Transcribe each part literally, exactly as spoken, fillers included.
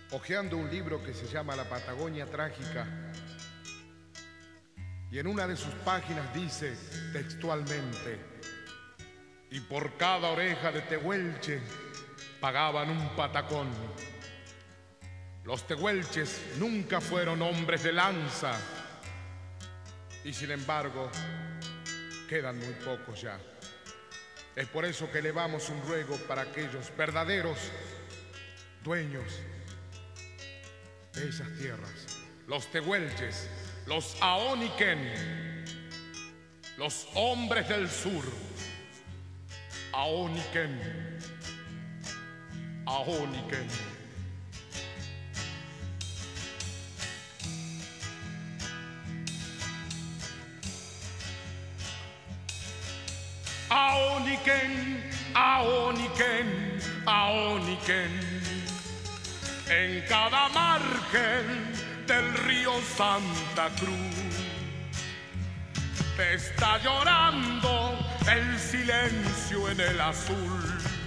hojeando un libro que se llama La Patagonia Trágica, y en una de sus páginas dice textualmente: y por cada oreja de tehuelche pagaban un patacón. Los tehuelches nunca fueron hombres de lanza, y sin embargo quedan muy pocos ya. Es por eso que elevamos un ruego para aquellos verdaderos dueños de esas tierras, los tehuelches, los aoniquen, los hombres del sur. Aoniquen, aoniquen. Aoniquen, aoniquen, aoniquen. En cada margen del río Santa Cruz está llorando el silencio en el azul,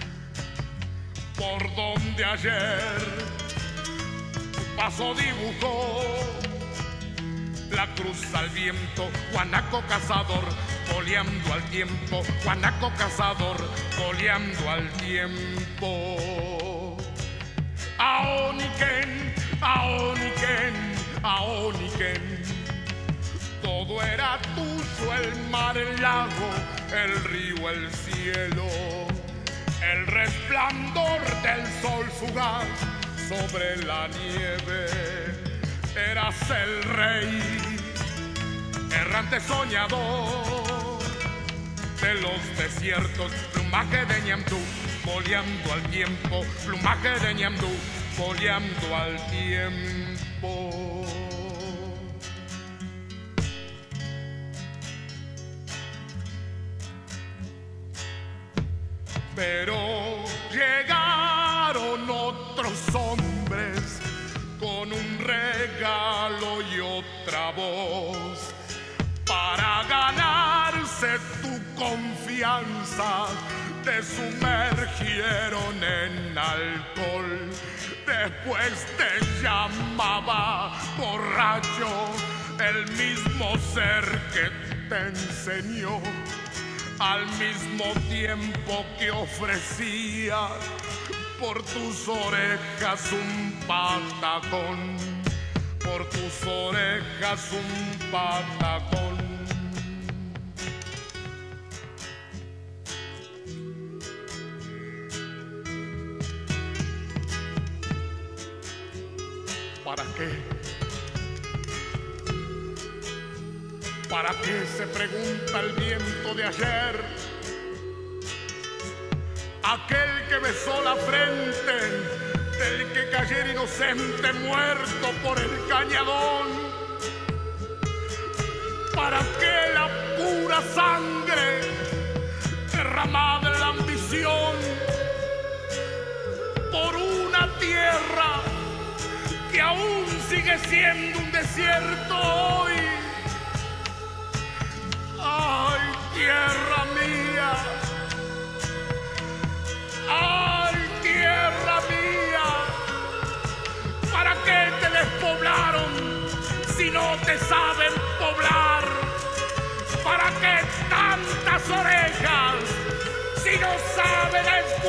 por donde ayer tu paso dibujó la cruz al viento. Guanaco cazador, boleando al tiempo. Guanaco cazador, boleando al tiempo. Aoniquen, aoniquen, aoniquen. Todo era tuyo, el mar, el lago, el río, el cielo, el resplandor del sol fugaz sobre la nieve. Eras el rey, errante soñador de los desiertos, plumaje de ñamdú, boleando al tiempo, plumaje de ñamdú, boleando al tiempo. Pero llegaron otros hombres con un regalo y otra voz para ganarse tu confianza. Te sumergieron en alcohol, después te llamaba borracho, el mismo ser que te enseñó al mismo tiempo que ofrecía por tus orejas un patacón, por tus orejas un patacón. ¿Para qué? ¿Para qué? Se pregunta el viento de ayer, aquel que besó la frente del que cayera inocente muerto por el cañadón. ¿Para qué la pura sangre derramada en la ambición por una tierra que aún sigue siendo un desierto hoy? ¡Ay, tierra mía! ¡Ay, tierra mía! ¿Para qué te despoblaron si no te saben poblar? ¿Para qué tantas orejas si no saben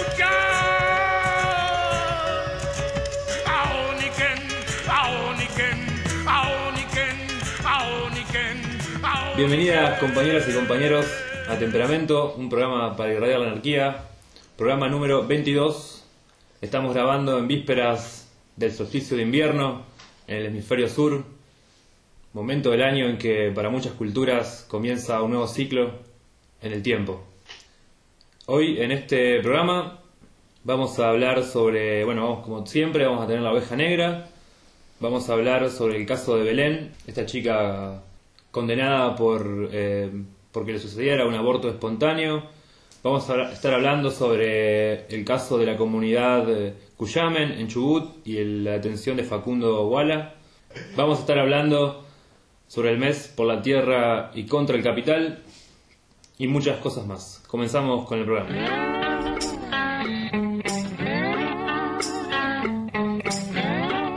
escuchar? Aoniquen, aoniquen, aoniquen, aoniquen. Bienvenidas compañeras y compañeros a Temperamento, un programa para irradiar la anarquía, programa número veintidós. Estamos grabando en vísperas del solsticio de invierno en el hemisferio sur, momento del año en que para muchas culturas comienza un nuevo ciclo en el tiempo. Hoy en este programa vamos a hablar sobre, bueno, vamos, como siempre vamos a tener la oveja negra, vamos a hablar sobre el caso de Belén, esta chica condenada por eh, porque le sucediera un aborto espontáneo. Vamos a estar hablando sobre el caso de la comunidad Cuyamen en Chubut y la detención de Facundo Guala. Vamos a estar hablando sobre el mes por la tierra y contra el capital y muchas cosas más. Comenzamos con el programa.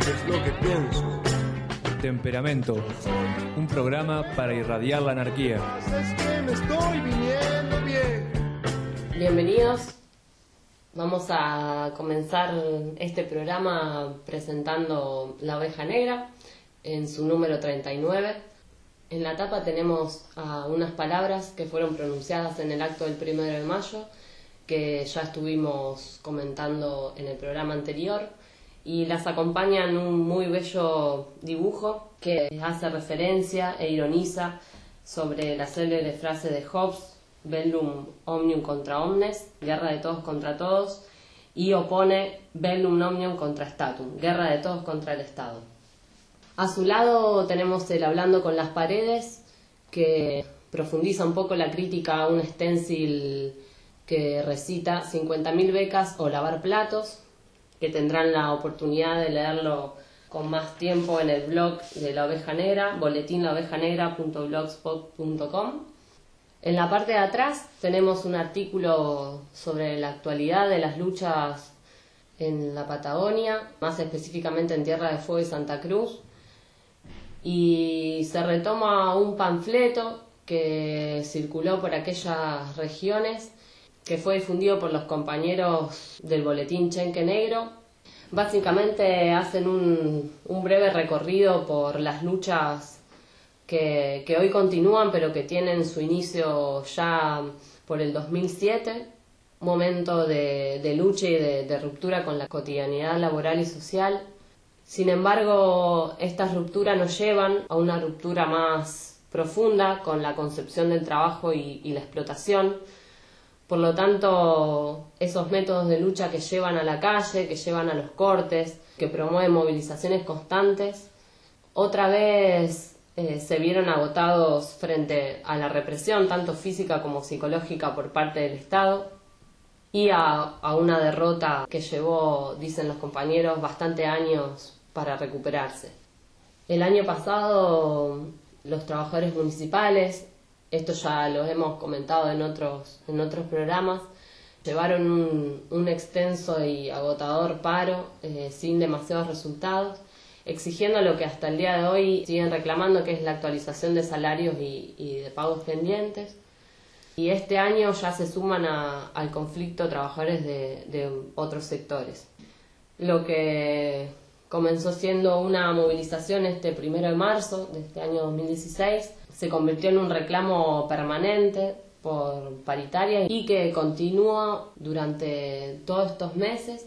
es lo que pienso. Temperamento, un programa para irradiar la anarquía. Es que me estoy viniendo bien. Bienvenidos. Vamos a comenzar este programa presentando La Oveja Negra en su número treinta y nueve. En la tapa tenemos a unas palabras que fueron pronunciadas en el acto del primero de mayo, que ya estuvimos comentando en el programa anterior, y las acompañan un muy bello dibujo que hace referencia e ironiza sobre la célebre frase de Hobbes, bellum omnium contra omnes, guerra de todos contra todos, y opone bellum omnium contra statum, guerra de todos contra el Estado. A su lado tenemos el Hablando con las paredes, que profundiza un poco la crítica a un stencil que recita cincuenta mil becas o lavar platos, que tendrán la oportunidad de leerlo con más tiempo en el blog de La Oveja Negra, boletín la oveja negra punto blogspot punto com. En la parte de atrás tenemos un artículo sobre la actualidad de las luchas en la Patagonia, más específicamente en Tierra de Fuego y Santa Cruz, y se retoma un panfleto que circuló por aquellas regiones, que fue difundido por los compañeros del boletín Chenque Negro. Básicamente hacen un, un breve recorrido por las luchas que, que hoy continúan, pero que tienen su inicio ya por el dos mil siete, un momento de, de lucha y de, de ruptura con la cotidianidad laboral y social. Sin embargo, estas rupturas nos llevan a una ruptura más profunda con la concepción del trabajo y, y la explotación. Por lo tanto, esos métodos de lucha que llevan a la calle, que llevan a los cortes, que promueven movilizaciones constantes, otra vez eh, se vieron agotados frente a la represión, tanto física como psicológica por parte del Estado, y a, a una derrota que llevó, dicen los compañeros, bastante años para recuperarse. El año pasado, los trabajadores municipales, esto ya lo hemos comentado en otros, en otros programas, llevaron un, un extenso y agotador paro eh, sin demasiados resultados, exigiendo lo que hasta el día de hoy siguen reclamando, que es la actualización de salarios y, y de pagos pendientes. Y este año ya se suman a, al conflicto trabajadores de, de otros sectores. Lo que comenzó siendo una movilización este primero de marzo de este año dos mil dieciséis se convirtió en un reclamo permanente por paritaria y que continúa durante todos estos meses,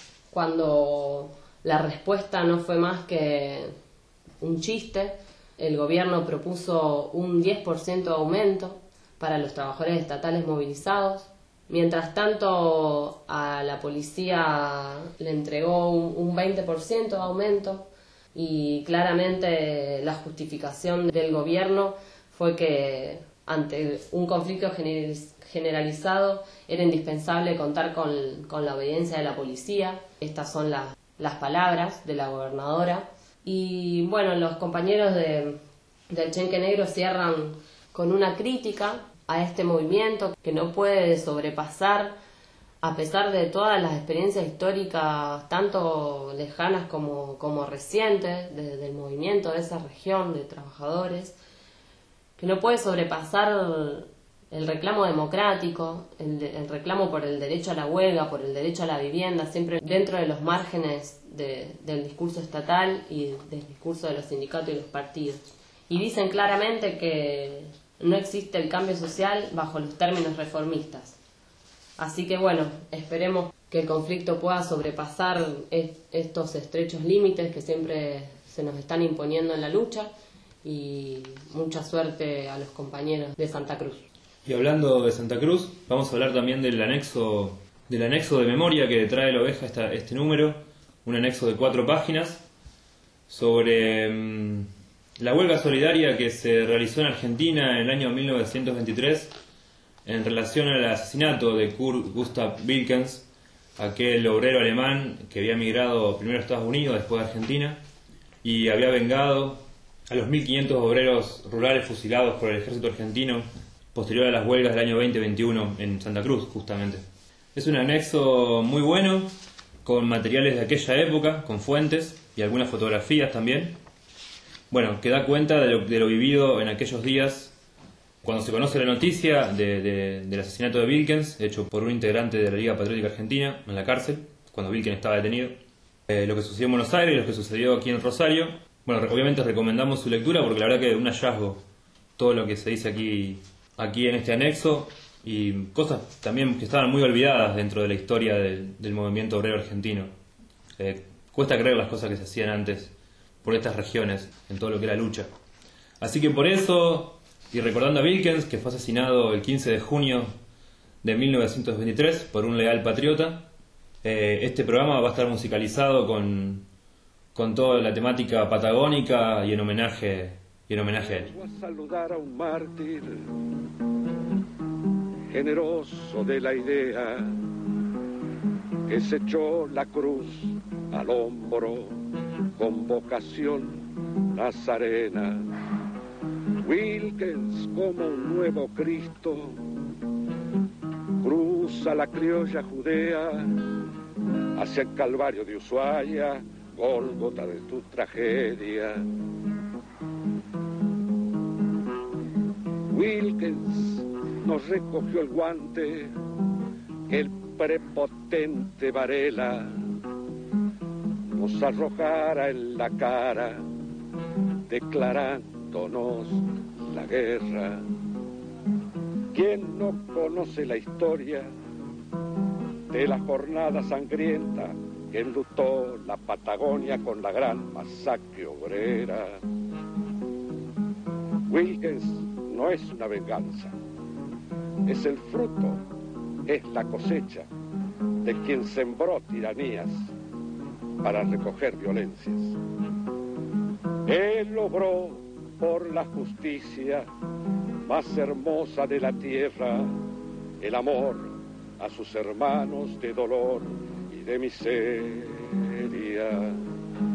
cuando la respuesta no fue más que un chiste. El gobierno propuso un diez por ciento de aumento para los trabajadores estatales movilizados. Mientras tanto, a la policía le entregó un, un veinte por ciento de aumento, y claramente la justificación del gobierno fue que ante un conflicto generalizado era indispensable contar con, con la obediencia de la policía. Estas son la, las palabras de la gobernadora. Y bueno, los compañeros de, del Chenque Negro cierran con una crítica a este movimiento que no puede sobrepasar, a pesar de todas las experiencias históricas, tanto lejanas como, como recientes, de, del movimiento de esa región de trabajadores, que no puede sobrepasar el reclamo democrático, el, el reclamo por el derecho a la huelga, por el derecho a la vivienda, siempre dentro de los márgenes de, del discurso estatal y del discurso de los sindicatos y los partidos. Y dicen claramente que no existe el cambio social bajo los términos reformistas. Así que bueno, esperemos que el conflicto pueda sobrepasar estos estrechos límites que siempre se nos están imponiendo en la lucha, y mucha suerte a los compañeros de Santa Cruz. Y hablando de Santa Cruz, vamos a hablar también del anexo, del anexo de memoria que trae La Oveja esta, este número, un anexo de cuatro páginas sobre mmm, la huelga solidaria que se realizó en Argentina en el año mil novecientos veintitrés en relación al asesinato de Kurt Gustav Wilkens, aquel obrero alemán que había migrado primero a Estados Unidos, después a Argentina, y había vengado a los mil quinientos obreros rurales fusilados por el ejército argentino posterior a las huelgas del año veinte veintiuno en Santa Cruz, justamente. Es un anexo muy bueno, con materiales de aquella época, con fuentes, y algunas fotografías también, bueno, que da cuenta de lo, de lo vivido en aquellos días cuando se conoce la noticia de, de, del asesinato de Wilkens, hecho por un integrante de la Liga Patriótica Argentina en la cárcel, cuando Wilkens estaba detenido. Eh, lo que sucedió en Buenos Aires y lo que sucedió aquí en Rosario. Bueno, obviamente recomendamos su lectura porque la verdad que es un hallazgo todo lo que se dice aquí, aquí en este anexo, y cosas también que estaban muy olvidadas dentro de la historia del, del movimiento obrero argentino. Eh, cuesta creer las cosas que se hacían antes por estas regiones, en todo lo que era lucha. Así que por eso, y recordando a Wilkens, que fue asesinado el quince de junio de mil novecientos veintitrés por un leal patriota, eh, este programa va a estar musicalizado con, con toda la temática patagónica y en homenaje, y en homenaje a él. Voy a saludar a un mártir generoso de la idea, que se echó la cruz al hombro con vocación nazarena. Wilkens, como un nuevo Cristo, cruza la criolla Judea hacia el Calvario de Ushuaia, Gólgota de tu tragedia. Wilkens nos recogió el guante que el prepotente Varela nos arrojara en la cara, declarándonos la guerra. ¿Quién no conoce la historia de la jornada sangrienta que enlutó la Patagonia con la gran masacre obrera? Wilkens no es una venganza, es el fruto, es la cosecha de quien sembró tiranías para recoger violencias. Él obró por la justicia más hermosa de la tierra, el amor a sus hermanos de dolor y de miseria.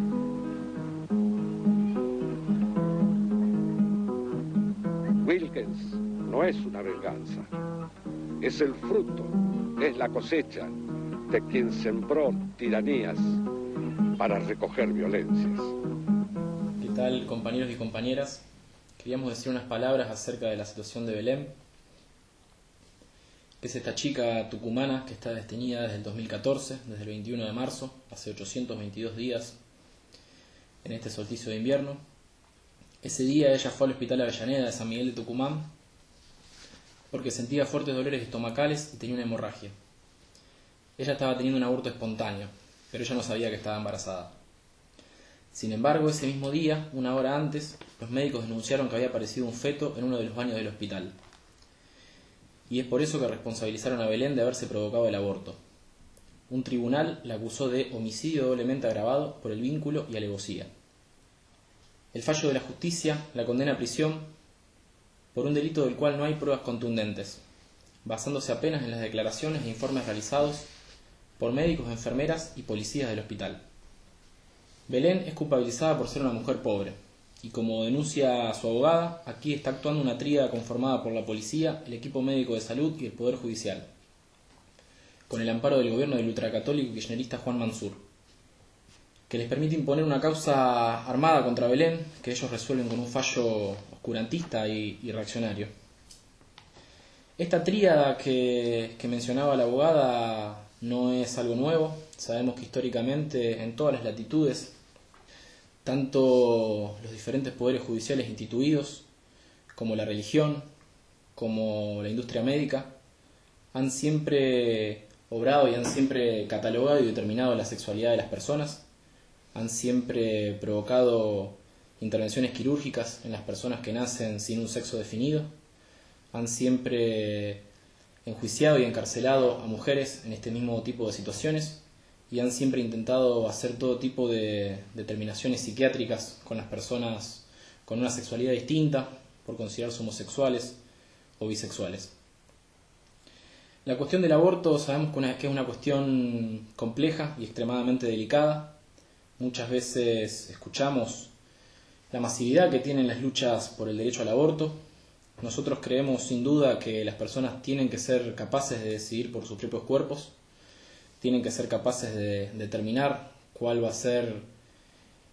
Wilkens no es una venganza, es el fruto, es la cosecha de quien sembró tiranías para recoger violencias. ¿Qué tal, compañeros y compañeras? Queríamos decir unas palabras acerca de la situación de Belén, que es esta chica tucumana que está detenida desde el dos mil catorce, desde el veintiuno de marzo, hace ochocientos veintidós días, en este solsticio de invierno. Ese día ella fue al Hospital Avellaneda de San Miguel de Tucumán porque sentía fuertes dolores estomacales y tenía una hemorragia. Ella estaba teniendo un aborto espontáneo, pero ella no sabía que estaba embarazada. Sin embargo, ese mismo día, una hora antes, los médicos denunciaron que había aparecido un feto en uno de los baños del hospital. Y es por eso que responsabilizaron a Belén de haberse provocado el aborto. Un tribunal la acusó de homicidio doblemente agravado por el vínculo y alevosía. El fallo de la justicia la condena a prisión por un delito del cual no hay pruebas contundentes, basándose apenas en las declaraciones e informes realizados por médicos, enfermeras y policías del hospital. Belén es culpabilizada por ser una mujer pobre, y como denuncia su abogada, aquí está actuando una tríada conformada por la policía, el equipo médico de salud y el Poder Judicial, con el amparo del gobierno del ultracatólico kirchnerista Juan Mansur, que les permite imponer una causa armada contra Belén, que ellos resuelven con un fallo oscurantista y, y reaccionario. Esta tríada que, que mencionaba la abogada no es algo nuevo. Sabemos que históricamente en todas las latitudes, tanto los diferentes poderes judiciales instituidos, como la religión, como la industria médica, han siempre obrado y han siempre catalogado y determinado la sexualidad de las personas, han siempre provocado intervenciones quirúrgicas en las personas que nacen sin un sexo definido, han siempre enjuiciado y encarcelado a mujeres en este mismo tipo de situaciones y han siempre intentado hacer todo tipo de determinaciones psiquiátricas con las personas con una sexualidad distinta por considerarse homosexuales o bisexuales. La cuestión del aborto sabemos que es una cuestión compleja y extremadamente delicada. Muchas veces escuchamos la masividad que tienen las luchas por el derecho al aborto. Nosotros creemos sin duda que las personas tienen que ser capaces de decidir por sus propios cuerpos, tienen que ser capaces de determinar cuál va a ser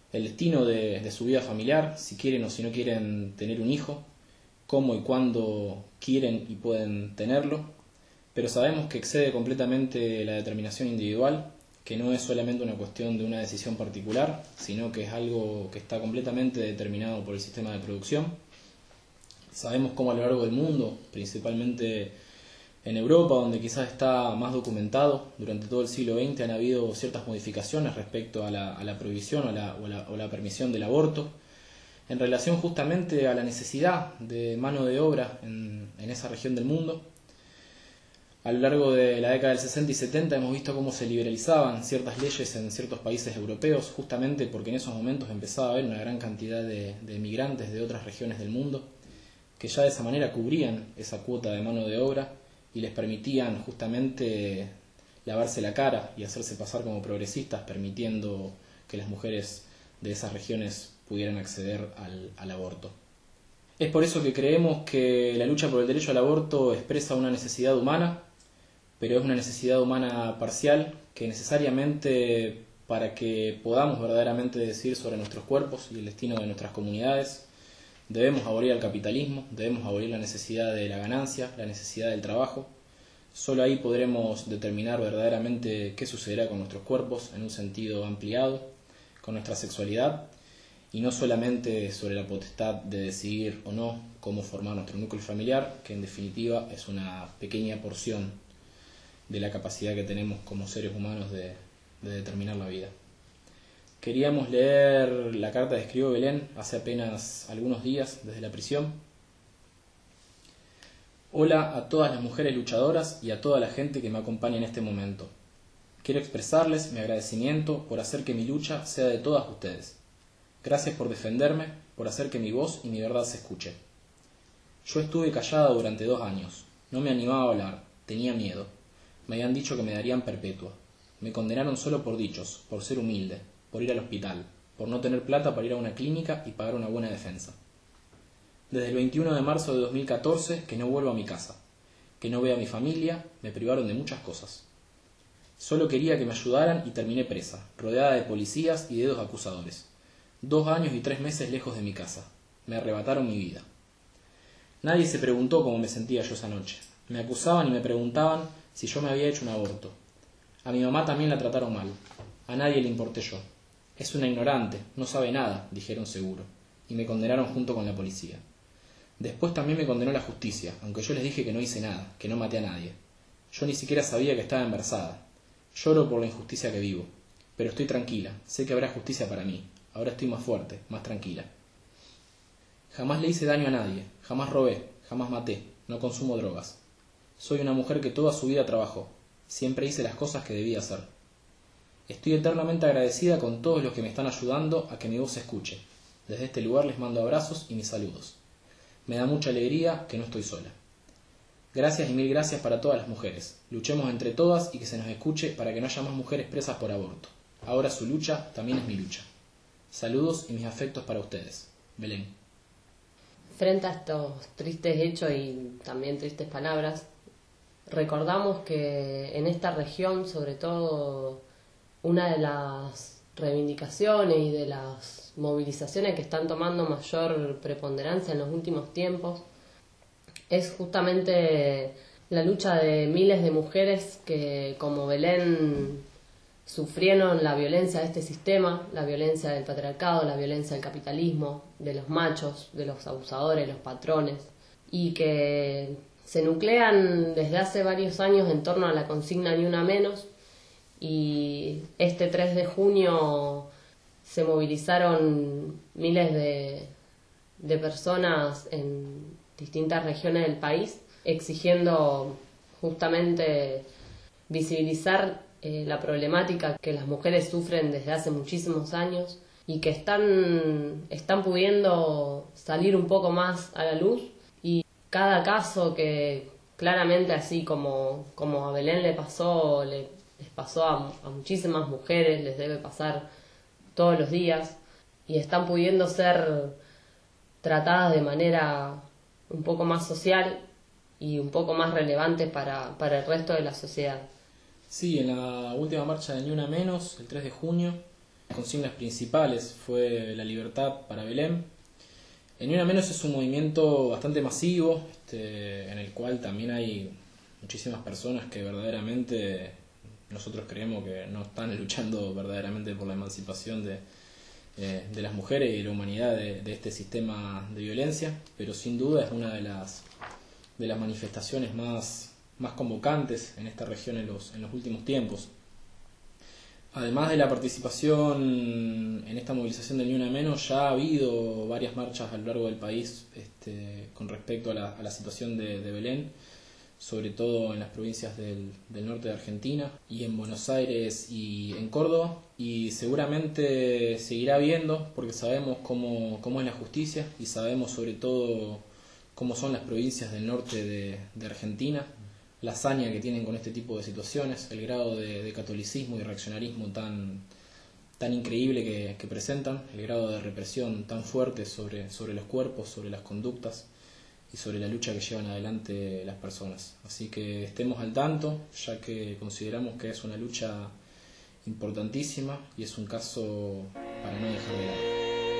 el destino de, de su vida familiar, si quieren o si no quieren tener un hijo, cómo y cuándo quieren y pueden tenerlo, pero sabemos que excede completamente la determinación individual, que no es solamente una cuestión de una decisión particular, sino que es algo que está completamente determinado por el sistema de producción. Sabemos cómo a lo largo del mundo, principalmente en Europa, donde quizás está más documentado, durante todo el siglo veinte han habido ciertas modificaciones respecto a la, a la prohibición o la, o, la, o la permisión del aborto, en relación justamente a la necesidad de mano de obra en, en esa región del mundo. A lo largo de la década del sesenta y setenta hemos visto cómo se liberalizaban ciertas leyes en ciertos países europeos, justamente porque en esos momentos empezaba a haber una gran cantidad de, de migrantes de otras regiones del mundo, que ya de esa manera cubrían esa cuota de mano de obra y les permitían justamente lavarse la cara y hacerse pasar como progresistas, permitiendo que las mujeres de esas regiones pudieran acceder al, al aborto. Es por eso que creemos que la lucha por el derecho al aborto expresa una necesidad humana, pero es una necesidad humana parcial que necesariamente, para que podamos verdaderamente decidir sobre nuestros cuerpos y el destino de nuestras comunidades, debemos abolir el capitalismo, debemos abolir la necesidad de la ganancia, la necesidad del trabajo. Solo ahí podremos determinar verdaderamente qué sucederá con nuestros cuerpos en un sentido ampliado, con nuestra sexualidad, y no solamente sobre la potestad de decidir o no cómo formar nuestro núcleo familiar, que en definitiva es una pequeña porción de la capacidad que tenemos como seres humanos de, de determinar la vida. Queríamos leer la carta que escribió Belén hace apenas algunos días desde la prisión. Hola a todas las mujeres luchadoras y a toda la gente que me acompaña en este momento. Quiero expresarles mi agradecimiento por hacer que mi lucha sea de todas ustedes. Gracias por defenderme, por hacer que mi voz y mi verdad se escuche. Yo estuve callada durante dos años. No me animaba a hablar, tenía miedo. Me habían dicho que me darían perpetua. Me condenaron solo por dichos, por ser humilde, por ir al hospital, por no tener plata para ir a una clínica y pagar una buena defensa. Desde el veintiuno de marzo de dos mil catorce que no vuelvo a mi casa, que no veo a mi familia, me privaron de muchas cosas. Solo quería que me ayudaran y terminé presa, rodeada de policías y dedos acusadores. Dos años y tres meses lejos de mi casa. Me arrebataron mi vida. Nadie se preguntó cómo me sentía yo esa noche. Me acusaban y me preguntaban si yo me había hecho un aborto. A mi mamá también la trataron mal. A nadie le importé yo. Es una ignorante, no sabe nada, dijeron seguro, y me condenaron junto con la policía. Después también me condenó la justicia, aunque yo les dije que no hice nada, que no maté a nadie. Yo ni siquiera sabía que estaba embarazada. Lloro por la injusticia que vivo, pero estoy tranquila, sé que habrá justicia para mí. Ahora estoy más fuerte, más tranquila. Jamás le hice daño a nadie, jamás robé, jamás maté, no consumo drogas. Soy una mujer que toda su vida trabajó, siempre hice las cosas que debía hacer. Estoy eternamente agradecida con todos los que me están ayudando a que mi voz se escuche. Desde este lugar les mando abrazos y mis saludos. Me da mucha alegría que no estoy sola. Gracias y mil gracias para todas las mujeres. Luchemos entre todas y que se nos escuche para que no haya más mujeres presas por aborto. Ahora su lucha también es mi lucha. Saludos y mis afectos para ustedes. Belén. Frente a estos tristes hechos y también tristes palabras, recordamos que en esta región, sobre todo, una de las reivindicaciones y de las movilizaciones que están tomando mayor preponderancia en los últimos tiempos es justamente la lucha de miles de mujeres que, como Belén, sufrieron la violencia de este sistema, la violencia del patriarcado, la violencia del capitalismo, de los machos, de los abusadores, los patrones, y que se nuclean desde hace varios años en torno a la consigna Ni Una Menos, y este tres de junio se movilizaron miles de, de personas en distintas regiones del país exigiendo justamente visibilizar eh, la problemática que las mujeres sufren desde hace muchísimos años y que están, están pudiendo salir un poco más a la luz, y cada caso que claramente, así como, como a Belén le pasó, le, les pasó a, a muchísimas mujeres, les debe pasar todos los días, y están pudiendo ser tratadas de manera un poco más social y un poco más relevante para, para el resto de la sociedad. Sí, en la última marcha de Ni Una Menos, el tres de junio, consignas principales fue la libertad para Belén. El Ni Una Menos es un movimiento bastante masivo, este, en el cual también hay muchísimas personas que verdaderamente nosotros creemos que no están luchando verdaderamente por la emancipación de, eh, de las mujeres y de la humanidad de, de este sistema de violencia, pero sin duda es una de las, de las manifestaciones más, más convocantes en esta región en los, en los últimos tiempos. Además de la participación en esta movilización del Ni Una Menos, ya ha habido varias marchas a lo largo del país este, con respecto a la, a la situación de, de Belén, sobre todo en las provincias del, del norte de Argentina y en Buenos Aires y en Córdoba, y seguramente seguirá habiendo porque sabemos cómo, cómo es la justicia y sabemos sobre todo cómo son las provincias del norte de, de Argentina, la hazaña que tienen con este tipo de situaciones, el grado de, de catolicismo y reaccionarismo tan, tan increíble que, que presentan, el grado de represión tan fuerte sobre, sobre los cuerpos, sobre las conductas y sobre la lucha que llevan adelante las personas. Así que estemos al tanto, ya que consideramos que es una lucha importantísima y es un caso para no dejar de lado.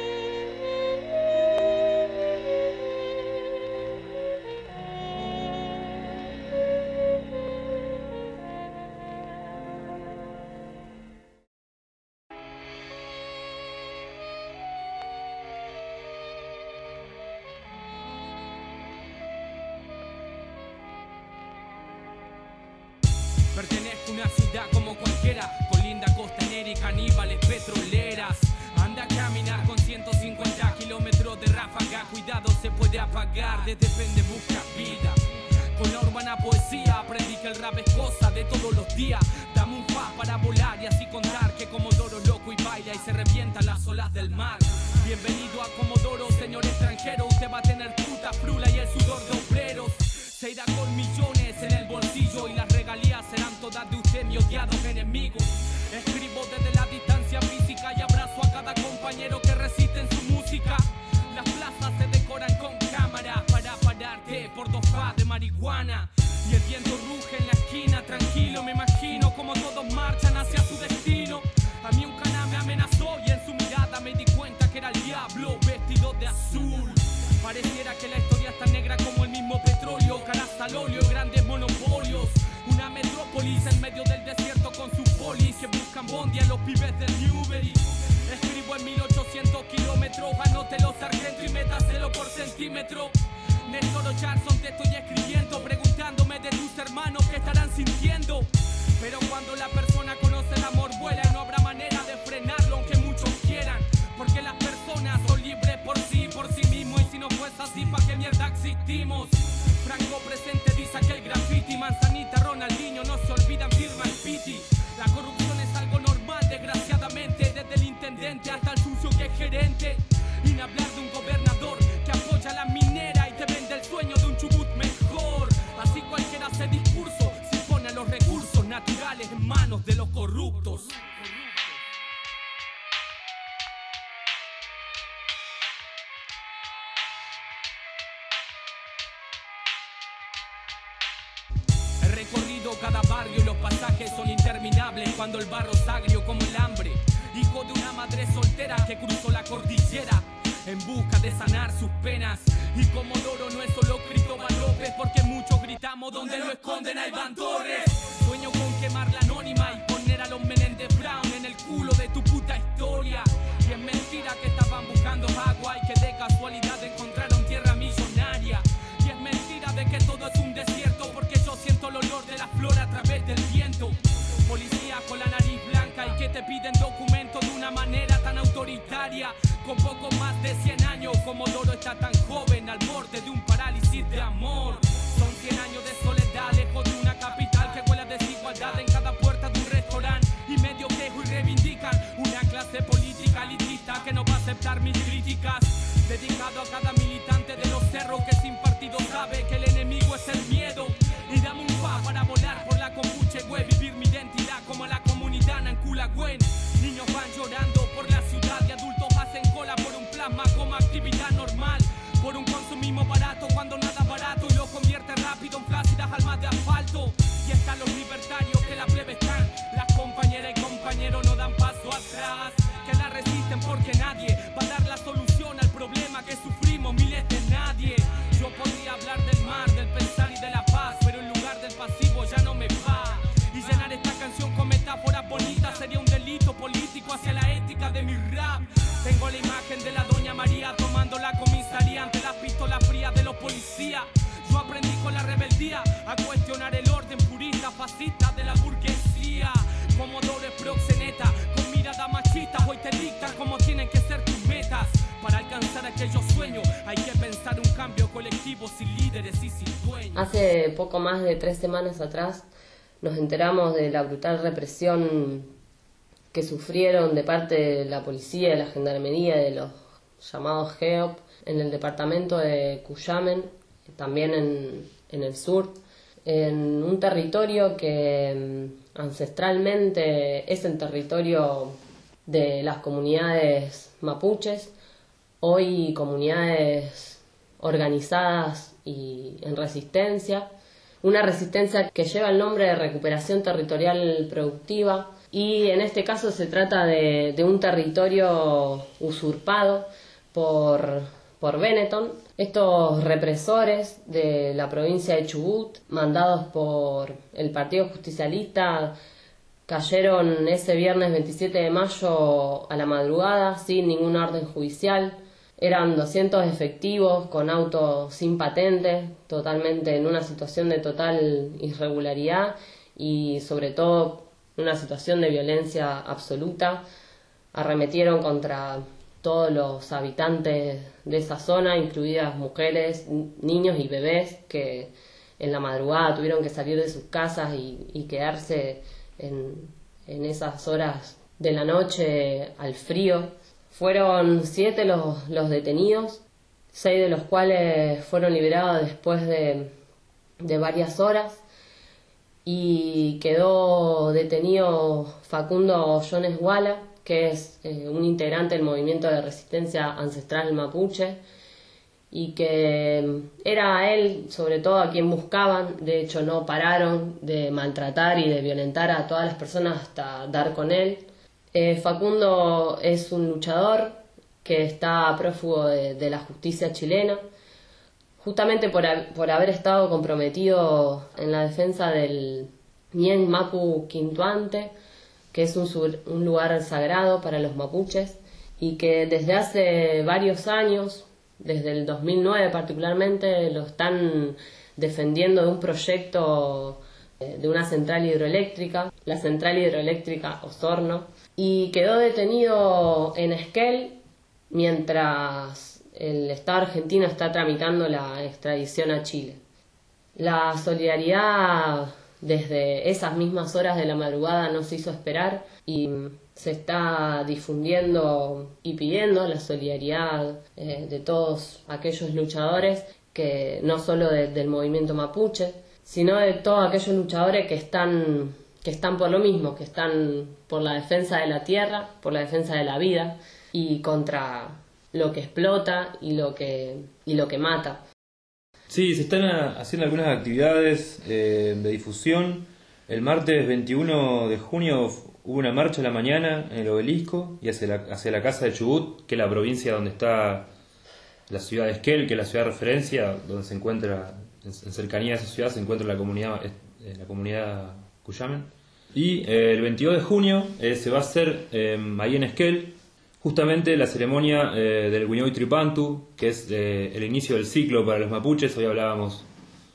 Pertenezco a una ciudad como cualquiera, con linda costanera y caníbales petroleras. Anda a caminar con ciento cincuenta kilómetros de ráfaga, cuidado se puede apagar, de depende busca vida. Con la urbana poesía aprendí que el rap es cosa de todos los días. Dame un fa para volar y así contar que Comodoro loco y baila y se revientan las olas del mar. Bienvenido a Comodoro, señor extranjero, usted va a tener puta frula y el sudor de obreros. Se irá con millones en el bolsillo y las regalías serán todas de usted, mi odiado enemigo. Escribo desde la distancia física y abrazo a cada compañero que resiste en su música. Las plazas se decoran con cámaras para pararte por dos fas de marihuana. Y el viento ruge en la esquina, tranquilo, me imagino como todos marchan hacia su destino. A mí un cana me amenazó y en su mirada me di cuenta que era el diablo vestido de azul. Pareciera que la historia es tan negra como el mismo petróleo, caras al óleo y grandes monopolios. Una metrópolis en medio del desierto con sus polis que buscan bondi a los pibes del Newbery. Escribo en mil ochocientos kilómetros, anótelo sargento y métaselo por centímetro. Néstor Jackson te estoy escribiendo, preguntándome de tus hermanos qué estarán sintiendo. Pero cuando la persona conoce el amor vuela y no habrá manera de frenarlo aunque muchos quieran. Porque las personas son libres por sí, por sí mismos. Y si no fuese así, ¿pa' qué mierda existimos? Franco presente dice aquel graffiti. Manzanita, Ronaldinho, no se olvidan, firma el piti. La corrupción es algo normal, desgraciadamente. Desde el intendente hasta el sucio que es gerente. Y ni hablar de un gobernador que apoya a la minera y te vende el sueño de un Chubut mejor. Así cualquiera hace discurso si pone los recursos naturales en manos de los corruptos. He recorrido cada barrio y los pasajes son interminables cuando el barro es agrio como el hambre. Hijo de una madre soltera que cruzó la cordillera en busca de sanar sus penas. Y Comodoro no es solo Cristóbal López, porque muchos gritamos donde lo esconden a Iván Torres. Sueño con quemar la anónima y poner a los Menéndez Brown en el culo de tu puta historia. Y es mentira que estaban buscando agua y que de casualidad encontraron tierra millonaria. Y es mentira de que todo es un desierto, porque yo siento el olor de la flor a través del viento. Policía con la nariz blanca y que te piden documentos de una manera tan autoritaria. Con poco más de cien años, Comodoro está tan joven al borde de un parálisis de amor. Son cien años de soledad, lejos de una capital que huele a desigualdad en cada puerta de un restaurante. Y medio quejo y reivindican una clase política elitista que no va a aceptar mis críticas. Dedicado a cada militante de los cerros que sin partido sabe que el enemigo es el miedo. Y dame un fa para volar por la Compuche web, vivir mi identidad como la comunidad en Culagüen. Niños van llorando por la ciudad y adultos hacen cola por un plasma poesía. Yo aprendí con la rebeldía a cuestionar el orden purista, fascista de la burguesía. Comodoro es proxeneta, con mirada machista, hoy te dictan cómo tienen que ser tus metas. Para alcanzar aquellos sueños hay que pensar un cambio colectivo sin líderes y sin dueños. Hace poco más de tres semanas atrás nos enteramos de la brutal represión que sufrieron de parte de la policía, de la gendarmería, de los llamados GEOP en el departamento de Cuyamen, también en, en el sur, en un territorio que ancestralmente es el territorio de las comunidades mapuches, hoy comunidades organizadas y en resistencia, una resistencia que lleva el nombre de recuperación territorial productiva, y en este caso se trata de, de un territorio usurpado por, por Benetton. Estos represores de la provincia de Chubut, mandados por el Partido Justicialista, cayeron ese viernes veintisiete de mayo a la madrugada sin ninguna orden judicial. Eran doscientos efectivos con autos sin patente, totalmente en una situación de total irregularidad y sobre todo una situación de violencia absoluta. Arremetieron contra todos los habitantes de esa zona, incluidas mujeres, niños y bebés que en la madrugada tuvieron que salir de sus casas y, y quedarse en, en esas horas de la noche al frío. Fueron siete los, los detenidos, seis de los cuales fueron liberados después de, de varias horas, y quedó detenido Facundo Jones Wala, que es eh, un integrante del movimiento de resistencia ancestral mapuche, y que era a él sobre todo a quien buscaban. De hecho no pararon de maltratar y de violentar a todas las personas hasta dar con él. Eh, Facundo es un luchador que está prófugo de, de la justicia chilena, justamente por, por haber estado comprometido en la defensa del Ñen Mapu Quintuante, que es un, sur, un lugar sagrado para los mapuches, y que desde hace varios años, desde el dos mil nueve particularmente, lo están defendiendo de un proyecto de una central hidroeléctrica, la central hidroeléctrica Osorno, y quedó detenido en Esquel mientras el Estado argentino está tramitando la extradición a Chile. La solidaridad desde esas mismas horas de la madrugada no se hizo esperar y se está difundiendo y pidiendo la solidaridad eh, de todos aquellos luchadores, que no solo de, del movimiento mapuche, sino de todos aquellos luchadores que están, que están por lo mismo, que están por la defensa de la tierra, por la defensa de la vida y contra lo que explota y lo que, y lo que mata. Sí, se están haciendo algunas actividades eh, de difusión. El martes veintiuno de junio hubo una marcha a la mañana en el Obelisco y hacia la, hacia la casa de Chubut, que es la provincia donde está la ciudad de Esquel, que es la ciudad de referencia, donde se encuentra, en, en cercanía de esa ciudad se encuentra la comunidad, eh, la comunidad Cuyamen. Y eh, el veintidós de junio eh, se va a hacer eh, ahí en Esquel justamente la ceremonia eh, del Guiñoy Tripantu, que es eh, el inicio del ciclo para los mapuches. Hoy hablábamos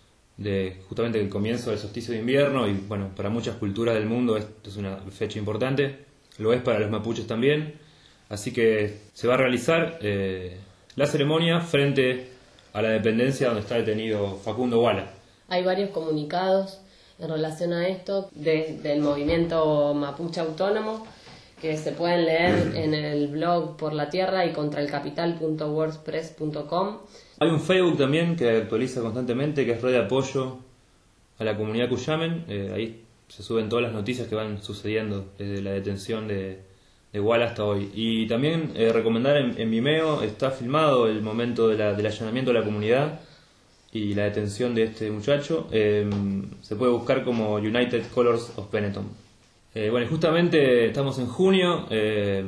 de justamente del comienzo del solsticio de invierno y bueno, para muchas culturas del mundo esto es una fecha importante, lo es para los mapuches también, así que se va a realizar eh, la ceremonia frente a la dependencia donde está detenido Facundo Wala. Hay varios comunicados en relación a esto de, del movimiento mapuche autónomo que se pueden leer en el blog Por la Tierra y contra el capital punto wordpress punto com. Hay un Facebook también que actualiza constantemente, que es Red de Apoyo a la Comunidad Cuyamen. Eh, ahí se suben todas las noticias que van sucediendo desde la detención de, de Wala hasta hoy. Y también eh, recomendar en, en Vimeo, está filmado el momento de la, del allanamiento de la comunidad y la detención de este muchacho. Eh, se puede buscar como United Colors of Benetton. Eh, bueno, justamente estamos en junio eh,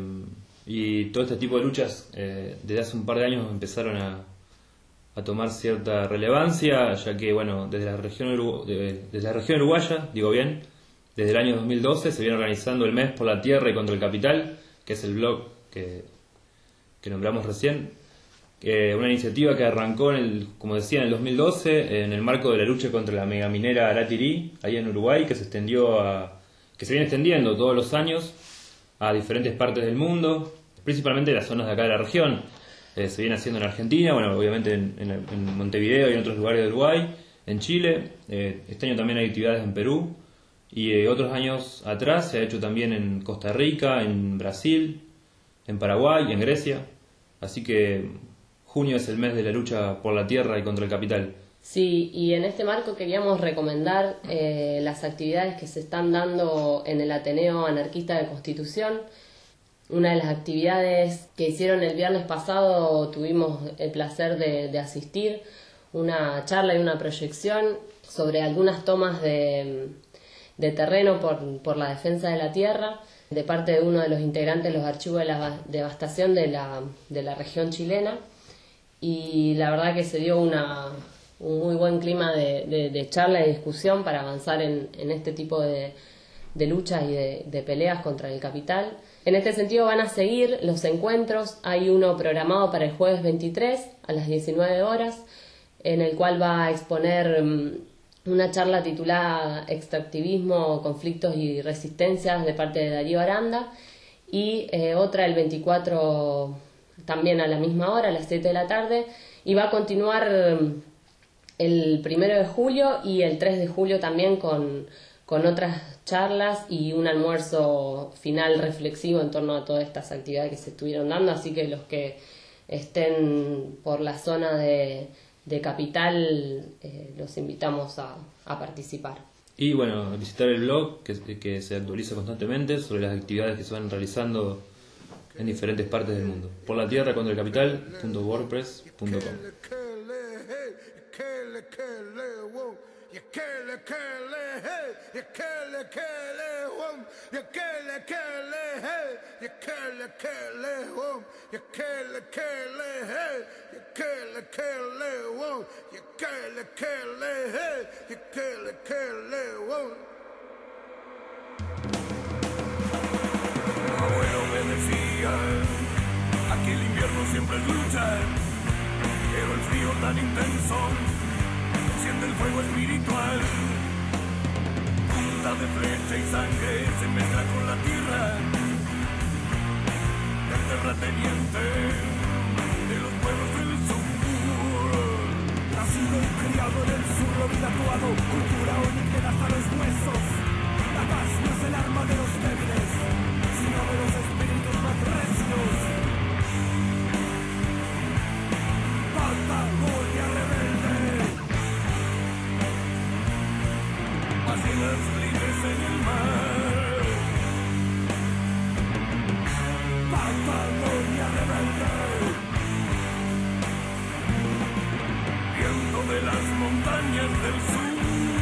y todo este tipo de luchas eh, desde hace un par de años empezaron a, a tomar cierta relevancia, ya que bueno, desde la región Urugu- de, desde la región uruguaya, digo bien, desde el año dos mil doce se viene organizando el Mes por la Tierra y contra el Capital, que es el blog que, que nombramos recién. Eh, una iniciativa que arrancó, en el, como decía, en el dos mil doce, en el marco de la lucha contra la megaminera Aratirí, ahí en Uruguay, que se extendió a, que se viene extendiendo todos los años a diferentes partes del mundo, principalmente las zonas de acá de la región. Eh, se viene haciendo en Argentina, bueno, obviamente en, en, en Montevideo y en otros lugares de Uruguay, en Chile. Eh, este año también hay actividades en Perú, y eh, otros años atrás se ha hecho también en Costa Rica, en Brasil, en Paraguay y en Grecia. Así que junio es el mes de la lucha por la tierra y contra el capital. Sí, y en este marco queríamos recomendar eh, las actividades que se están dando en el Ateneo Anarquista de Constitución. Una de las actividades que hicieron el viernes pasado tuvimos el placer de, de asistir, una charla y una proyección sobre algunas tomas de, de terreno por, por la defensa de la tierra, de parte de uno de los integrantes de los archivos de la devastación de la, de la región chilena. Y la verdad que se dio una, un muy buen clima de, de, de charla y discusión para avanzar en, en este tipo de, de luchas y de, de peleas contra el capital. En este sentido van a seguir los encuentros. Hay uno programado para el jueves veintitrés a las diecinueve horas, en el cual va a exponer um, una charla titulada Extractivismo, conflictos y resistencias, de parte de Darío Aranda, y eh, otra el veinticuatro también a la misma hora, a las siete de la tarde, y va a continuar el primero de julio y el tres de julio también con, con otras charlas y un almuerzo final reflexivo en torno a todas estas actividades que se estuvieron dando. Así que los que estén por la zona de, de Capital, eh, los invitamos a, a participar. Y bueno, visitar el blog que, que se actualiza constantemente sobre las actividades que se van realizando en diferentes partes del mundo. Por la tierra contra el capital punto wordpress punto com. Aquí el invierno siempre es lucha, pero el frío tan intenso enciende el fuego espiritual. Punta de flecha y sangre se mezcla con la tierra del terrateniente de los pueblos del sur. Nacido y criado en el sur, lo tatuado, cultura unida hasta los huesos. La paz no es el arma de los débiles, sino de los espíritus más recios. Patagonia rebelde, ballenas libres en el mar. Patagonia rebelde, viento de las montañas del sur.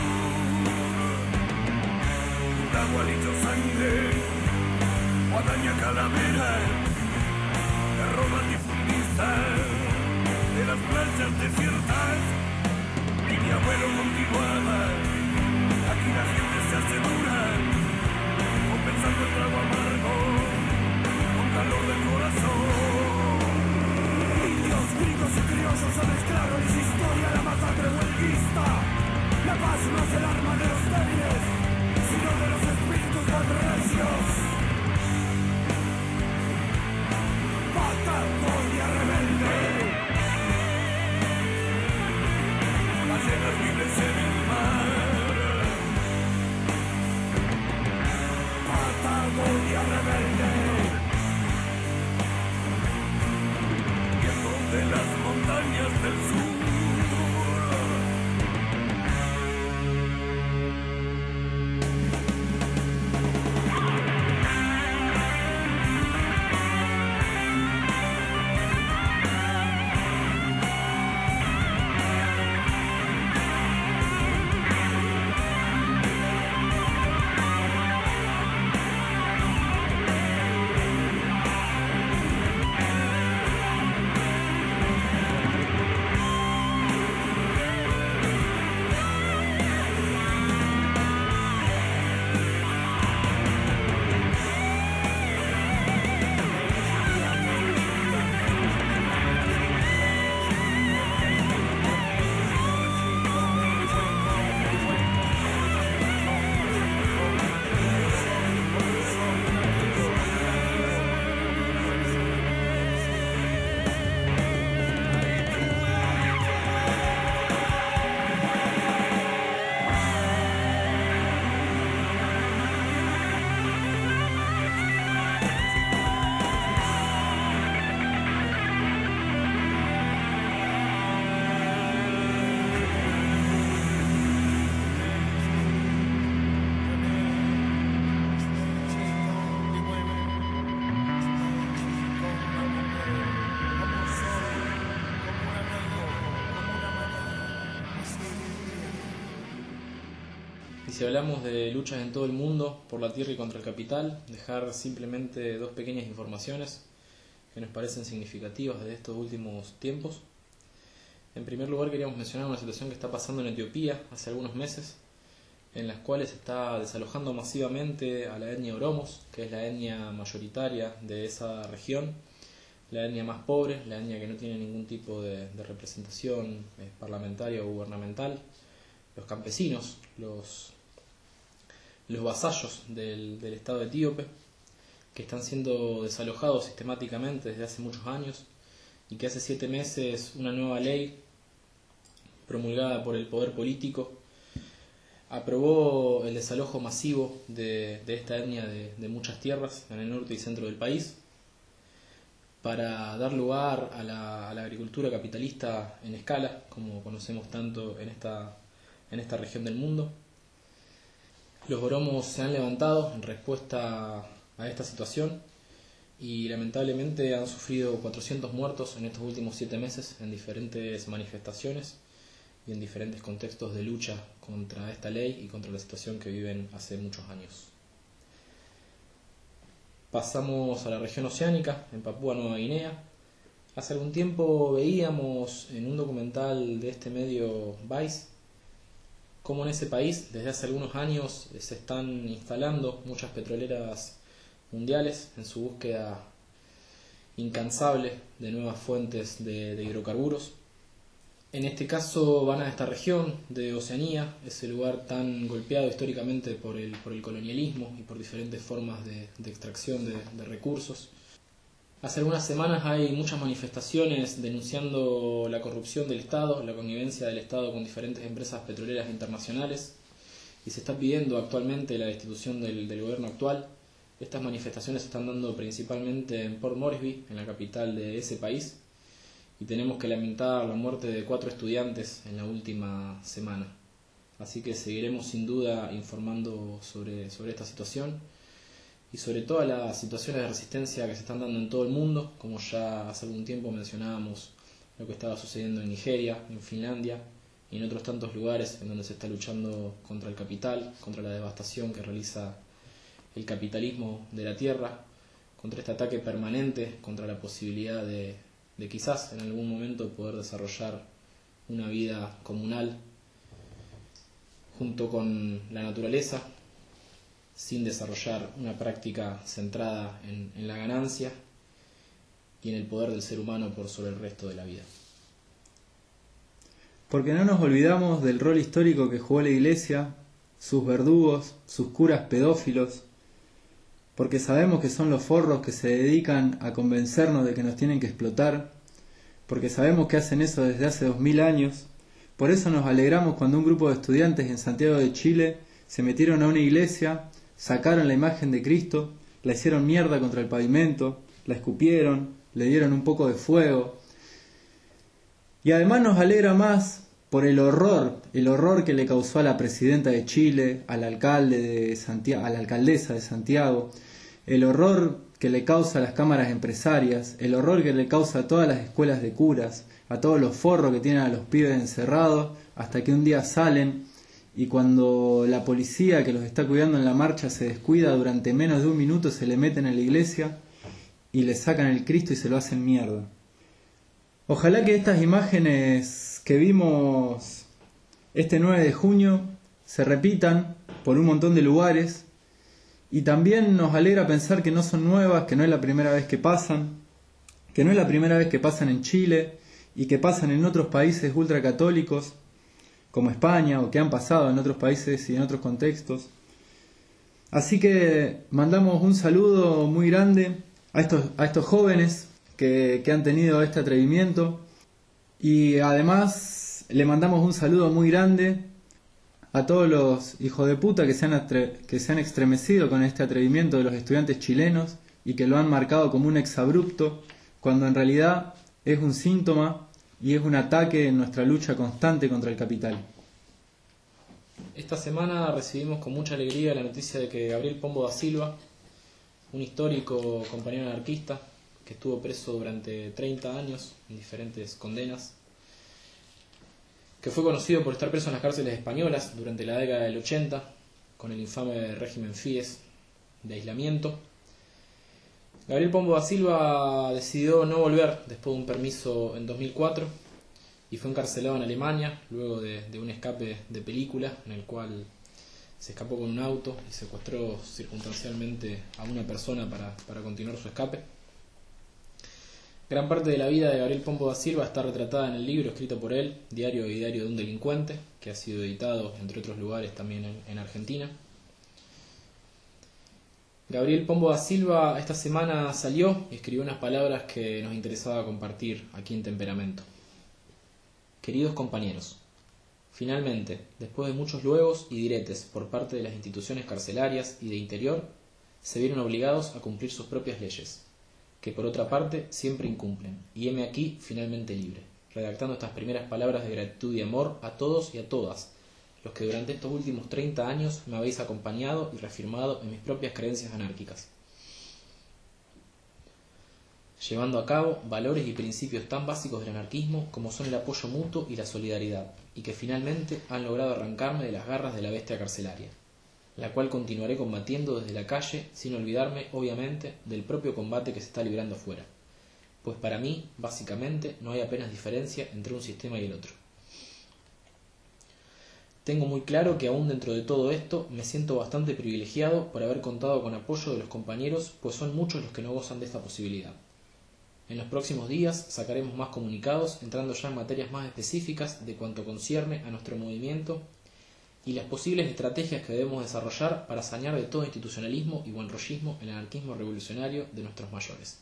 Tahualicho sangre, Guadaña calavera, de Roma difundista, de las playas desiertas, y mi abuelo continuaba. Aquí la gente se hace dura, compensando el trago amargo, con calor del corazón. Indios, gringos y criollos se mezclaron en su historia, la masacre huelguista. La paz no es el arma de los débiles, sino de los espíritus más recios. Patagonia rebelde, ballenas libres en el mar. Patagonia rebelde, viento de las montañas del sur. Y si hablamos de luchas en todo el mundo por la tierra y contra el capital, dejar simplemente dos pequeñas informaciones que nos parecen significativas de estos últimos tiempos. En primer lugar, queríamos mencionar una situación que está pasando en Etiopía hace algunos meses, en las cuales se está desalojando masivamente a la etnia oromos, que es la etnia mayoritaria de esa región, la etnia más pobre, la etnia que no tiene ningún tipo de, de representación eh, parlamentaria o gubernamental, los campesinos, los, los vasallos del, del Estado etíope, que están siendo desalojados sistemáticamente desde hace muchos años, y que hace siete meses una nueva ley promulgada por el poder político aprobó el desalojo masivo de, de esta etnia de, de muchas tierras en el norte y centro del país, para dar lugar a la, a la agricultura capitalista en escala, como conocemos tanto en esta, en esta región del mundo. Los oromos se han levantado en respuesta a esta situación y lamentablemente han sufrido cuatrocientos muertos en estos últimos siete meses en diferentes manifestaciones y en diferentes contextos de lucha contra esta ley y contra la situación que viven hace muchos años. Pasamos a la región oceánica, en Papúa Nueva Guinea. Hace algún tiempo veíamos en un documental de este medio Vice cómo en ese país desde hace algunos años se están instalando muchas petroleras mundiales en su búsqueda incansable de nuevas fuentes de, de hidrocarburos. En este caso van a esta región de Oceanía, ese lugar tan golpeado históricamente por el, por el colonialismo y por diferentes formas de, de extracción de, de recursos. Hace algunas semanas hay muchas manifestaciones denunciando la corrupción del Estado, la connivencia del Estado con diferentes empresas petroleras internacionales, y se está pidiendo actualmente la destitución del, del gobierno actual. Estas manifestaciones se están dando principalmente en Port Moresby, en la capital de ese país, y tenemos que lamentar la muerte de cuatro estudiantes en la última semana. Así que seguiremos sin duda informando sobre, sobre esta situación y sobre todas las situaciones de resistencia que se están dando en todo el mundo, como ya hace algún tiempo mencionábamos lo que estaba sucediendo en Nigeria, en Finlandia y en otros tantos lugares en donde se está luchando contra el capital, contra la devastación que realiza el capitalismo de la tierra, contra este ataque permanente, contra la posibilidad de de quizás en algún momento poder desarrollar una vida comunal junto con la naturaleza, sin desarrollar una práctica centrada en, en la ganancia y en el poder del ser humano por sobre el resto de la vida. Porque no nos olvidamos del rol histórico que jugó la Iglesia, sus verdugos, sus curas pedófilos, porque sabemos que son los forros que se dedican a convencernos de que nos tienen que explotar, porque sabemos que hacen eso desde hace dos mil años. Por eso nos alegramos cuando un grupo de estudiantes en Santiago de Chile se metieron a una iglesia, sacaron la imagen de Cristo, la hicieron mierda contra el pavimento, la escupieron, le dieron un poco de fuego. Y además nos alegra más por el horror, el horror que le causó a la presidenta de Chile, al alcalde de Santiago, a la alcaldesa de Santiago, el horror que le causa a las cámaras empresarias, el horror que le causa a todas las escuelas de curas, a todos los forros que tienen a los pibes encerrados, hasta que un día salen y cuando la policía que los está cuidando en la marcha se descuida, durante menos de un minuto se le meten en la iglesia y le sacan el Cristo y se lo hacen mierda. Ojalá que estas imágenes que vimos este nueve de junio se repitan por un montón de lugares, y también nos alegra pensar que no son nuevas, que no es la primera vez que pasan, que no es la primera vez que pasan en Chile y que pasan en otros países ultracatólicos como España, o que han pasado en otros países y en otros contextos. Así que mandamos un saludo muy grande a estos, a estos jóvenes que, que han tenido este atrevimiento, y además le mandamos un saludo muy grande a todos los hijos de puta que se han atre- que se han extremecido con este atrevimiento de los estudiantes chilenos y que lo han marcado como un exabrupto, cuando en realidad es un síntoma y es un ataque en nuestra lucha constante contra el capital. Esta semana recibimos con mucha alegría la noticia de que Gabriel Pombo da Silva, un histórico compañero anarquista que estuvo preso durante treinta años en diferentes condenas, que fue conocido por estar preso en las cárceles españolas durante la década del ochenta con el infame régimen Fies de aislamiento. Gabriel Pombo da Silva decidió no volver después de un permiso en dos mil cuatro y fue encarcelado en Alemania luego de, de un escape de película en el cual se escapó con un auto y secuestró circunstancialmente a una persona para, para continuar su escape. Gran parte de la vida de Gabriel Pombo da Silva está retratada en el libro escrito por él, Diario y Diario de un delincuente, que ha sido editado, entre otros lugares, también en, en Argentina. Gabriel Pombo da Silva esta semana salió y escribió unas palabras que nos interesaba compartir aquí en Temperamento. Queridos compañeros, finalmente, después de muchos luegos y diretes por parte de las instituciones carcelarias y de interior, se vieron obligados a cumplir sus propias leyes, que por otra parte siempre incumplen, y heme aquí finalmente libre, redactando estas primeras palabras de gratitud y amor a todos y a todas, los que durante estos últimos treinta años me habéis acompañado y reafirmado en mis propias creencias anárquicas, llevando a cabo valores y principios tan básicos del anarquismo como son el apoyo mutuo y la solidaridad, y que finalmente han logrado arrancarme de las garras de la bestia carcelaria, la cual continuaré combatiendo desde la calle sin olvidarme, obviamente, del propio combate que se está librando afuera, pues para mí, básicamente, no hay apenas diferencia entre un sistema y el otro. Tengo muy claro que aún dentro de todo esto me siento bastante privilegiado por haber contado con apoyo de los compañeros, pues son muchos los que no gozan de esta posibilidad. En los próximos días sacaremos más comunicados entrando ya en materias más específicas de cuanto concierne a nuestro movimiento y las posibles estrategias que debemos desarrollar para sanear de todo institucionalismo y buenrollismo el anarquismo revolucionario de nuestros mayores.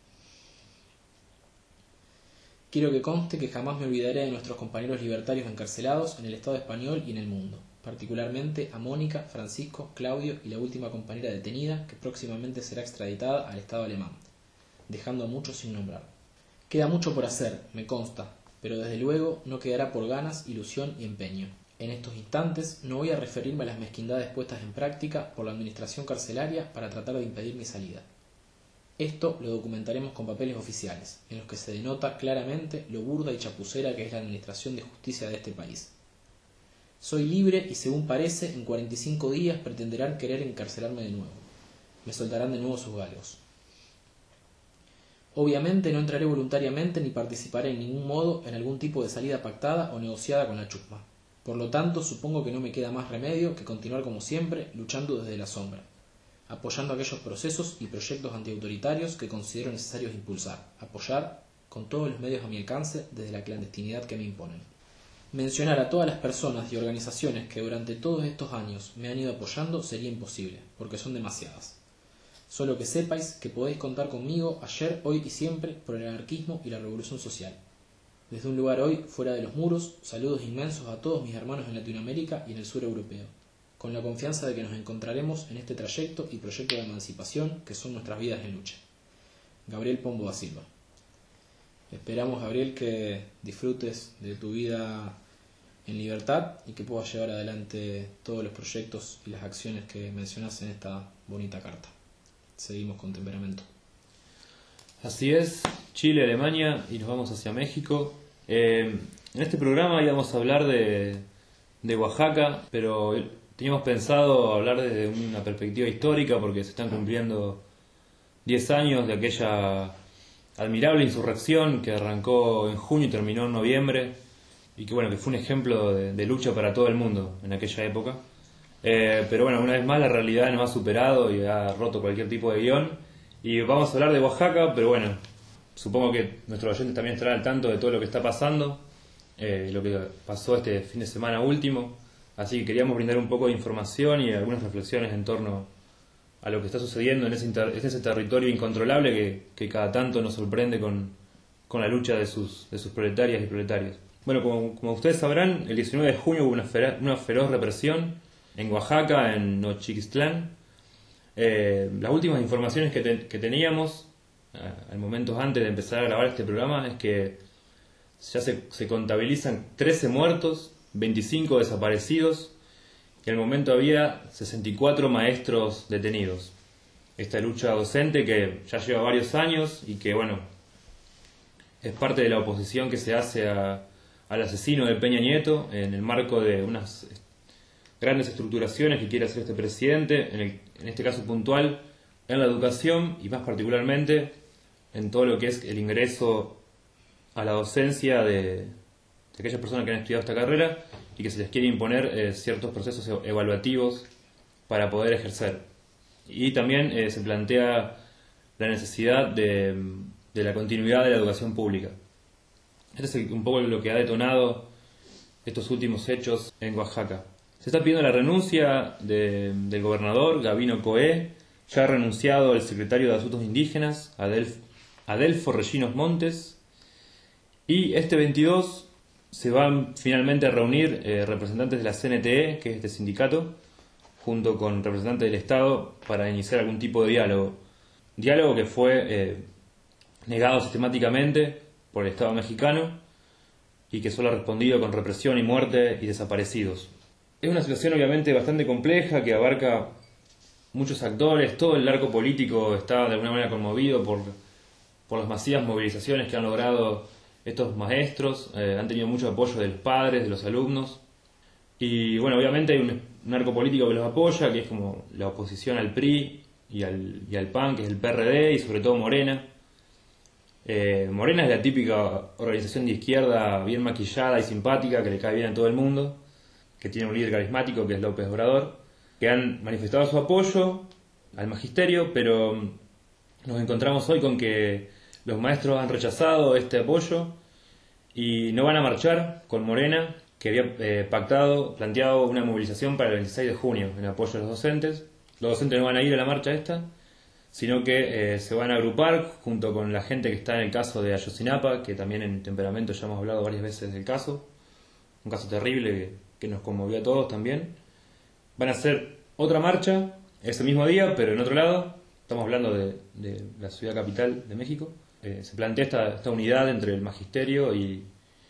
Quiero que conste que jamás me olvidaré de nuestros compañeros libertarios encarcelados en el Estado español y en el mundo, particularmente a Mónica, Francisco, Claudio y la última compañera detenida que próximamente será extraditada al Estado alemán, dejando a muchos sin nombrar. Queda mucho por hacer, me consta, pero desde luego no quedará por ganas, ilusión y empeño. En estos instantes no voy a referirme a las mezquindades puestas en práctica por la administración carcelaria para tratar de impedir mi salida. Esto lo documentaremos con papeles oficiales, en los que se denota claramente lo burda y chapucera que es la administración de justicia de este país. Soy libre y, según parece, en cuarenta y cinco días pretenderán querer encarcelarme de nuevo. Me soltarán de nuevo sus galgos. Obviamente no entraré voluntariamente ni participaré en ningún modo en algún tipo de salida pactada o negociada con la chusma. Por lo tanto, supongo que no me queda más remedio que continuar como siempre, luchando desde la sombra, apoyando aquellos procesos y proyectos antiautoritarios que considero necesarios impulsar, apoyar con todos los medios a mi alcance desde la clandestinidad que me imponen. Mencionar a todas las personas y organizaciones que durante todos estos años me han ido apoyando sería imposible, porque son demasiadas. Solo que sepáis que podéis contar conmigo ayer, hoy y siempre por el anarquismo y la revolución social. Desde un lugar hoy, fuera de los muros, saludos inmensos a todos mis hermanos en Latinoamérica y en el sur europeo, con la confianza de que nos encontraremos en este trayecto y proyecto de emancipación que son nuestras vidas en lucha. Gabriel Pombo da Silva. Esperamos, Gabriel, que disfrutes de tu vida en libertad y que puedas llevar adelante todos los proyectos y las acciones que mencionas en esta bonita carta. Seguimos con Temperamento. Así es, Chile, Alemania y nos vamos hacia México. Eh, en este programa íbamos a hablar de, de Oaxaca, pero teníamos pensado hablar desde una perspectiva histórica porque se están cumpliendo diez años de aquella admirable insurrección que arrancó en junio y terminó en noviembre y que bueno que fue un ejemplo de, de lucha para todo el mundo en aquella época. Eh, pero bueno, una vez más la realidad nos ha superado y ha roto cualquier tipo de guión. Y vamos a hablar de Oaxaca, pero bueno, supongo que nuestros oyentes también estarán al tanto de todo lo que está pasando, eh, lo que pasó este fin de semana último. Así que queríamos brindar un poco de información y algunas reflexiones en torno a lo que está sucediendo en ese, inter- en ese territorio incontrolable que, que cada tanto nos sorprende con, con la lucha de sus, de sus proletarias y proletarios. Bueno, como, como ustedes sabrán, el diecinueve de junio hubo una, fera- una feroz represión en Oaxaca, en Nochixtlán. Eh, las últimas informaciones que, te, que teníamos eh, al momento antes de empezar a grabar este programa es que ya se, se contabilizan trece muertos, veinticinco desaparecidos y al momento había sesenta y cuatro maestros detenidos. Esta lucha docente que ya lleva varios años y que bueno es parte de la oposición que se hace a, al asesino de Peña Nieto en el marco de unas grandes estructuraciones que quiere hacer este presidente, en, el, en este caso puntual, en la educación y más particularmente en todo lo que es el ingreso a la docencia de, de aquellas personas que han estudiado esta carrera y que se les quiere imponer eh, ciertos procesos evaluativos para poder ejercer. Y también eh, se plantea la necesidad de, de la continuidad de la educación pública. Este es un poco lo que ha detonado estos últimos hechos en Oaxaca. Se está pidiendo la renuncia de, del gobernador Gabino Coé, ya ha renunciado el secretario de Asuntos Indígenas, Adelf, Adelfo Rellinos Montes, y este veintidós se van finalmente a reunir eh, representantes de la C N T E, que es este sindicato, junto con representantes del Estado para iniciar algún tipo de diálogo. Diálogo que fue eh, negado sistemáticamente por el Estado mexicano y que solo ha respondido con represión y muerte y desaparecidos. Es una situación obviamente bastante compleja que abarca muchos actores, todo el arco político está de alguna manera conmovido por, por las masivas movilizaciones que han logrado estos maestros, eh, han tenido mucho apoyo de los padres, de los alumnos, y bueno, obviamente hay un, un arco político que los apoya, que es como la oposición al P R I y al, y al P A N, que es el P R D y sobre todo Morena. Eh, Morena es la típica organización de izquierda bien maquillada y simpática, que le cae bien a todo el mundo, que tiene un líder carismático que es López Obrador, que han manifestado su apoyo al magisterio, pero nos encontramos hoy con que los maestros han rechazado este apoyo y no van a marchar con Morena, que había eh, pactado, planteado una movilización para el veintiséis de junio en apoyo a los docentes. Los docentes no van a ir a la marcha esta, sino que eh, se van a agrupar junto con la gente que está en el caso de Ayotzinapa, que también en Temperamento ya hemos hablado varias veces del caso, un caso terrible que, que nos conmovió a todos también. Van a hacer otra marcha ese mismo día, pero en otro lado. Estamos hablando de, de la ciudad capital de México. Eh, se plantea esta, esta unidad entre el magisterio y,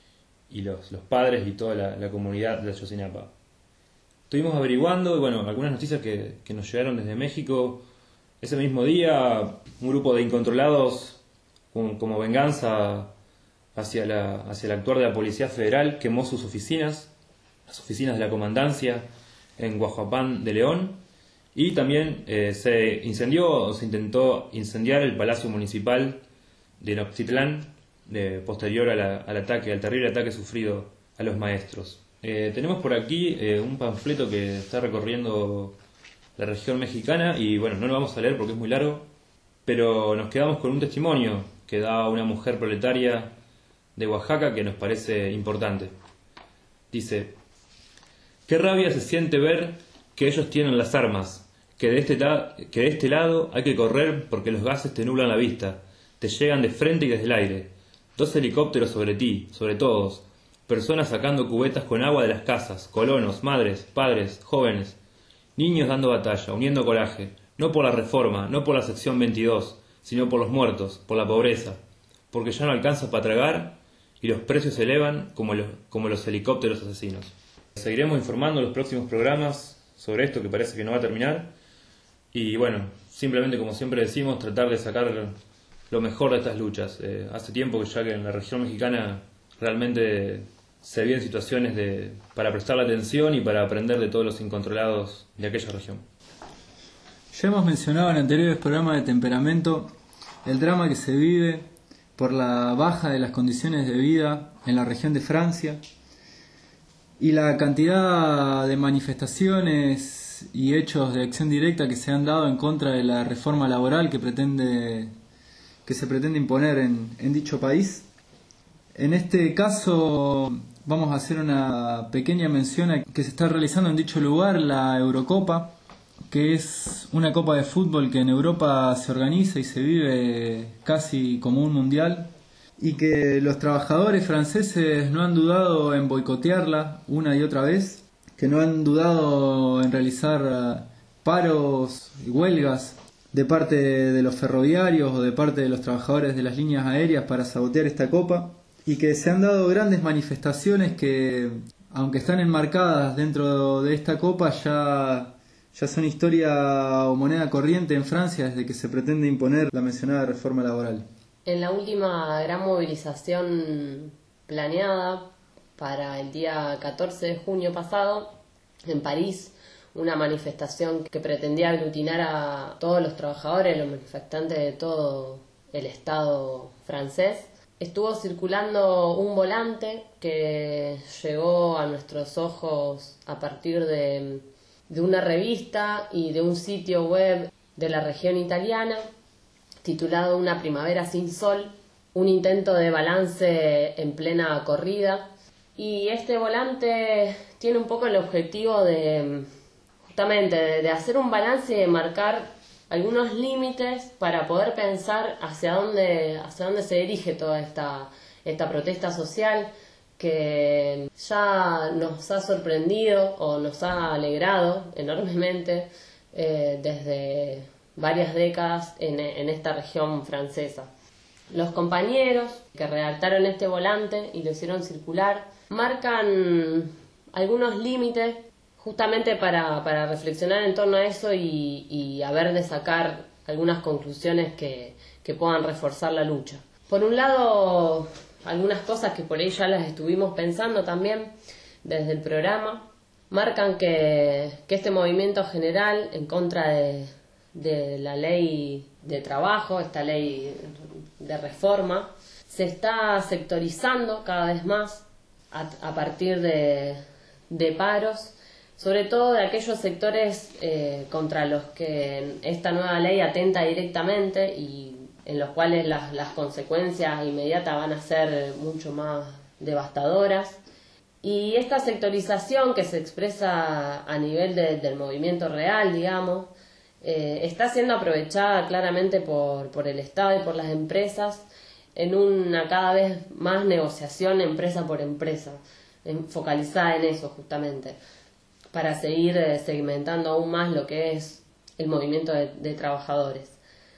y los, los padres y toda la, la comunidad de Ayotzinapa. Estuvimos averiguando, y bueno, algunas noticias que, que nos llegaron desde México. Ese mismo día, un grupo de incontrolados, como, como venganza hacia, la, hacia el actuar de la Policía Federal, quemó sus oficinas, las oficinas de la comandancia en Guajuapán de León, y también eh, se incendió o se intentó incendiar el Palacio Municipal de Noxtitlán, de, posterior a la, al ataque, al terrible ataque sufrido a los maestros. Eh, tenemos por aquí eh, un panfleto que está recorriendo la región mexicana y bueno, no lo vamos a leer porque es muy largo, pero nos quedamos con un testimonio que da una mujer proletaria de Oaxaca que nos parece importante. Dice: qué rabia se siente ver que ellos tienen las armas, que de este, la- que de este lado hay que correr porque los gases te nublan la vista, te llegan de frente y desde el aire. Dos helicópteros sobre ti, sobre todos, personas sacando cubetas con agua de las casas, colonos, madres, padres, jóvenes, niños dando batalla, uniendo coraje, no por la reforma, no por la sección veintidós, sino por los muertos, por la pobreza, porque ya no alcanza para tragar y los precios se elevan como los, como los helicópteros asesinos. Seguiremos informando en los próximos programas sobre esto que parece que no va a terminar y bueno, simplemente como siempre decimos, tratar de sacar lo mejor de estas luchas. Eh, hace tiempo que ya que en la región mexicana realmente se viven situaciones de, para prestarle atención y para aprender de todos los incontrolados de aquella región. Ya hemos mencionado en anteriores programas de Temperamento el drama que se vive por la baja de las condiciones de vida en la región de Francia y la cantidad de manifestaciones y hechos de acción directa que se han dado en contra de la reforma laboral que pretende que se pretende imponer en, en dicho país. En este caso vamos a hacer una pequeña mención a que se está realizando en dicho lugar la Eurocopa, que es una copa de fútbol que en Europa se organiza y se vive casi como un mundial, y que los trabajadores franceses no han dudado en boicotearla una y otra vez, que no han dudado en realizar paros y huelgas de parte de los ferroviarios o de parte de los trabajadores de las líneas aéreas para sabotear esta copa, y que se han dado grandes manifestaciones que, aunque están enmarcadas dentro de esta copa, ya, ya son historia o moneda corriente en Francia desde que se pretende imponer la mencionada reforma laboral. En la última gran movilización planeada para el día catorce de junio pasado, en París, una manifestación que pretendía aglutinar a todos los trabajadores, los manifestantes de todo el Estado francés. Estuvo circulando un volante que llegó a nuestros ojos a partir de, de una revista y de un sitio web de la región italiana, titulado Una primavera sin sol, un intento de balance en plena corrida. Y este volante tiene un poco el objetivo de, justamente, de, de hacer un balance y de marcar algunos límites para poder pensar hacia dónde, hacia dónde se dirige toda esta, esta protesta social que ya nos ha sorprendido o nos ha alegrado enormemente eh, desde varias décadas en, en esta región francesa. Los compañeros que redactaron este volante y lo hicieron circular marcan algunos límites justamente para, para reflexionar en torno a eso y, y a ver de sacar algunas conclusiones que, que puedan reforzar la lucha. Por un lado, algunas cosas que por ahí ya las estuvimos pensando también desde el programa, marcan que, que este movimiento general en contra de, de la ley de trabajo, esta ley de reforma, se está sectorizando cada vez más a, a partir de, de paros, sobre todo de aquellos sectores eh, contra los que esta nueva ley atenta directamente y en los cuales las, las consecuencias inmediatas van a ser mucho más devastadoras. Y esta sectorización que se expresa a nivel de, del movimiento real, digamos, eh, está siendo aprovechada claramente por, por el Estado y por las empresas en una cada vez más negociación empresa por empresa, en, focalizada en eso justamente, para seguir eh, segmentando aún más lo que es el movimiento de, de trabajadores.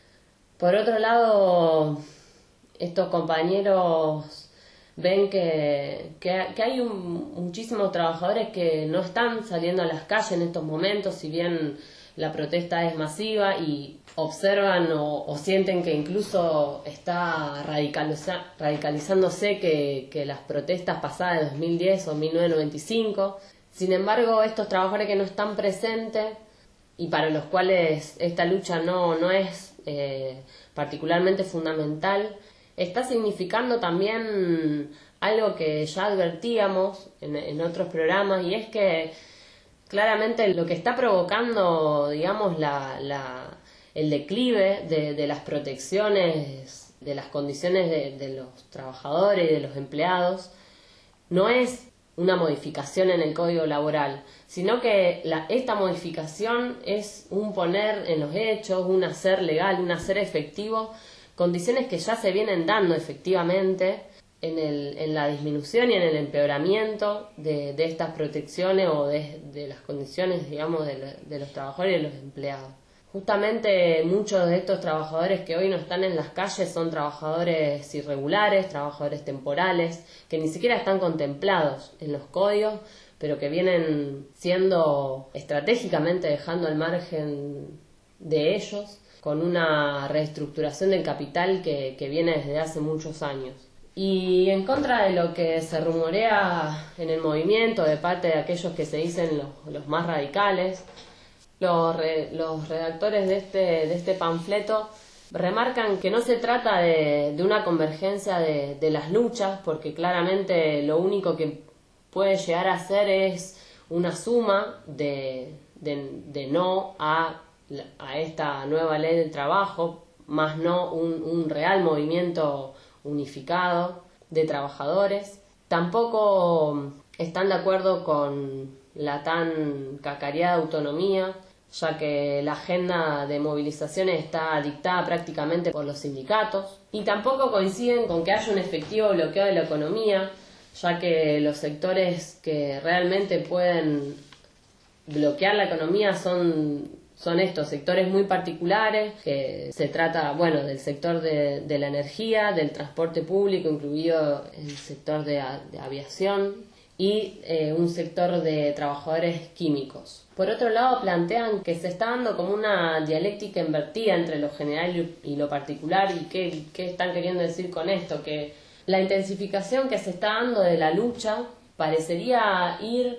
Por otro lado, estos compañeros ven que, que, que hay un, muchísimos trabajadores que no están saliendo a las calles en estos momentos, si bien la protesta es masiva, y observan o, o sienten que incluso está radicaliza, radicalizándose que, que las protestas pasadas de dos mil diez o mil novecientos noventa y cinco. Sin embargo, estos trabajadores que no están presentes y para los cuales esta lucha no, no es eh, particularmente fundamental, está significando también algo que ya advertíamos en, en otros programas, y es que claramente lo que está provocando, digamos, la, la, el declive de, de las protecciones, de las condiciones de, de los trabajadores y de los empleados, no es una modificación en el Código Laboral, sino que la, esta modificación es un poner en los hechos, un hacer legal, un hacer efectivo, condiciones que ya se vienen dando efectivamente en, el, en la disminución y en el empeoramiento de, de estas protecciones o de, de las condiciones, digamos, de, de los trabajadores y de los empleados. Justamente muchos de estos trabajadores que hoy no están en las calles son trabajadores irregulares, trabajadores temporales, que ni siquiera están contemplados en los códigos, pero que vienen siendo estratégicamente dejando al margen de ellos, con una reestructuración del capital que, que viene desde hace muchos años. Y en contra de lo que se rumorea en el movimiento de parte de aquellos que se dicen los, los más radicales, Los, re, los redactores de este, de este panfleto remarcan que no se trata de, de una convergencia de, de las luchas, porque claramente lo único que puede llegar a ser es una suma de, de, de no a, a esta nueva ley del trabajo, más no un, un real movimiento unificado de trabajadores. Tampoco están de acuerdo con la tan cacareada autonomía, ya que la agenda de movilizaciones está dictada prácticamente por los sindicatos, y tampoco coinciden con que haya un efectivo bloqueo de la economía, ya que los sectores que realmente pueden bloquear la economía son, son estos sectores muy particulares, que se trata, bueno, del sector de, de la energía, del transporte público, incluido el sector de, de aviación, y eh, un sector de trabajadores químicos. Por otro lado, plantean que se está dando como una dialéctica invertida entre lo general y lo particular. ¿Y qué, qué están queriendo decir con esto? Que la intensificación que se está dando de la lucha parecería ir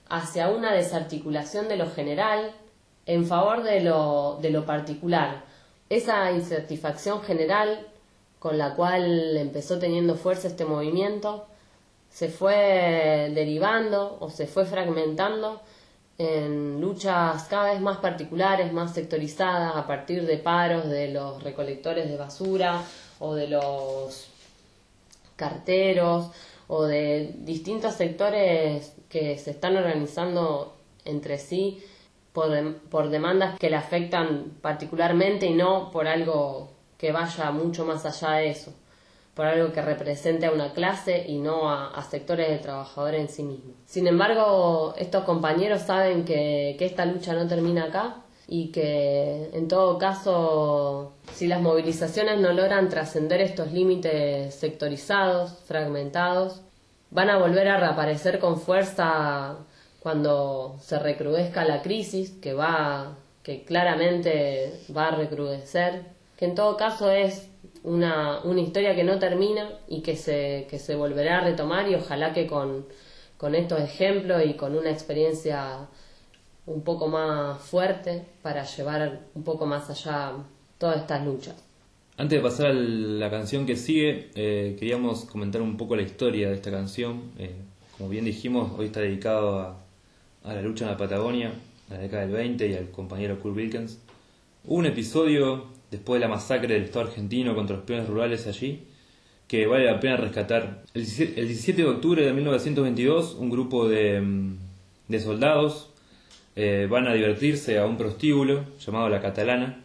hacia una desarticulación de lo general en favor de lo, de lo particular. Esa insatisfacción general con la cual empezó teniendo fuerza este movimiento se fue derivando o se fue fragmentando en luchas cada vez más particulares, más sectorizadas, a partir de paros de los recolectores de basura o de los carteros o de distintos sectores que se están organizando entre sí por, de, por demandas que le afectan particularmente y no por algo que vaya mucho más allá de eso, por algo que represente a una clase y no a, a sectores de trabajadores en sí mismos. Sin embargo, estos compañeros saben que, que esta lucha no termina acá y que, en todo caso, si las movilizaciones no logran trascender estos límites sectorizados, fragmentados, van a volver a reaparecer con fuerza cuando se recrudezca la crisis, que va, que claramente va a recrudecer, que en todo caso es una, una historia que no termina y que se, que se volverá a retomar, y ojalá que con, con estos ejemplos y con una experiencia un poco más fuerte para llevar un poco más allá todas estas luchas. Antes de pasar a la canción que sigue, eh, queríamos comentar un poco la historia de esta canción. Eh, como bien dijimos, hoy está dedicado a, a la lucha en la Patagonia, a la década del veinte, y al compañero Kurt Wilkens. Hubo un episodio después de la masacre del Estado argentino contra los peones rurales allí, que vale la pena rescatar. El diecisiete de octubre de mil novecientos veintidós, un grupo de, de soldados eh, van a divertirse a un prostíbulo llamado La Catalana,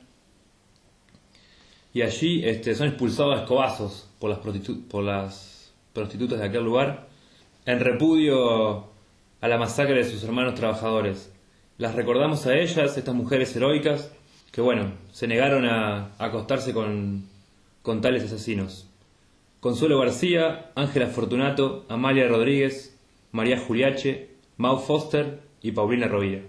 y allí este, son expulsados a escobazos por las, prostitu- por las prostitutas de aquel lugar, en repudio a la masacre de sus hermanos trabajadores. Las recordamos a ellas, estas mujeres heroicas, que bueno, se negaron a, a acostarse con, con tales asesinos. Consuelo García, Ángela Fortunato, Amalia Rodríguez, María Juliache, Mau Foster y Paulina Rovira.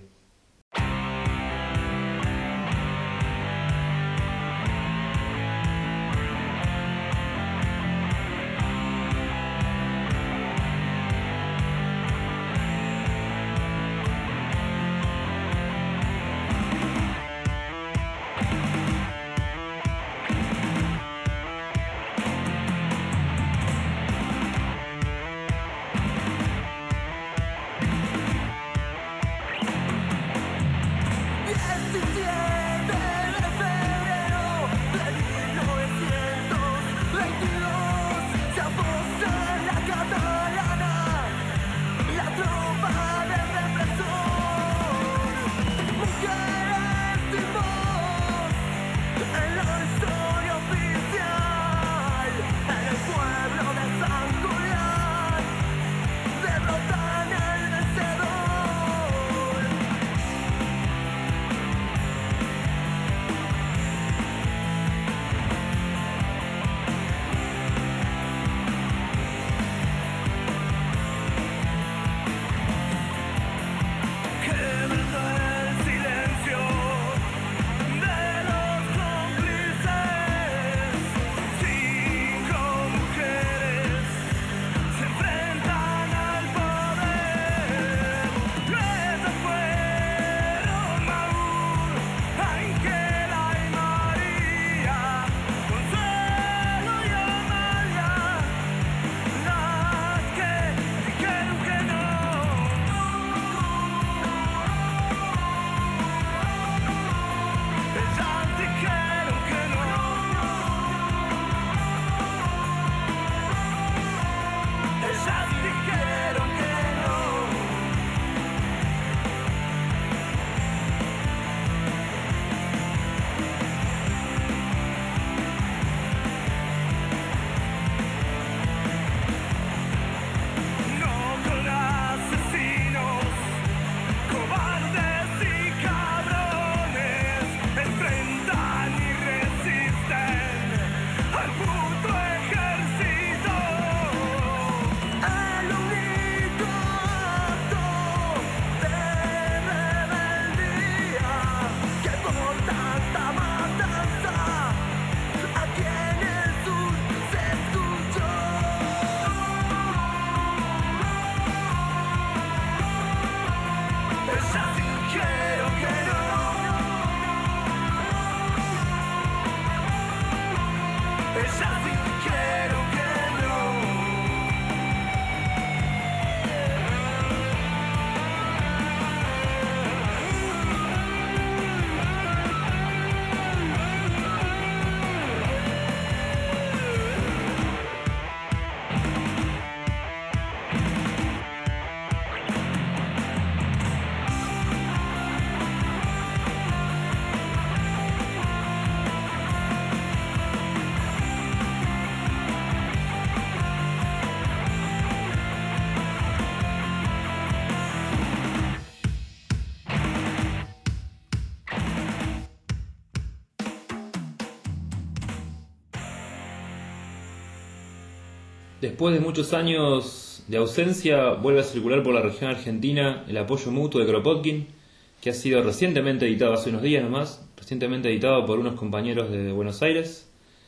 Después de muchos años de ausencia, vuelve a circular por la región argentina el apoyo mutuo de Kropotkin, que ha sido recientemente editado hace unos días nomás, recientemente editado por unos compañeros de Buenos Aires.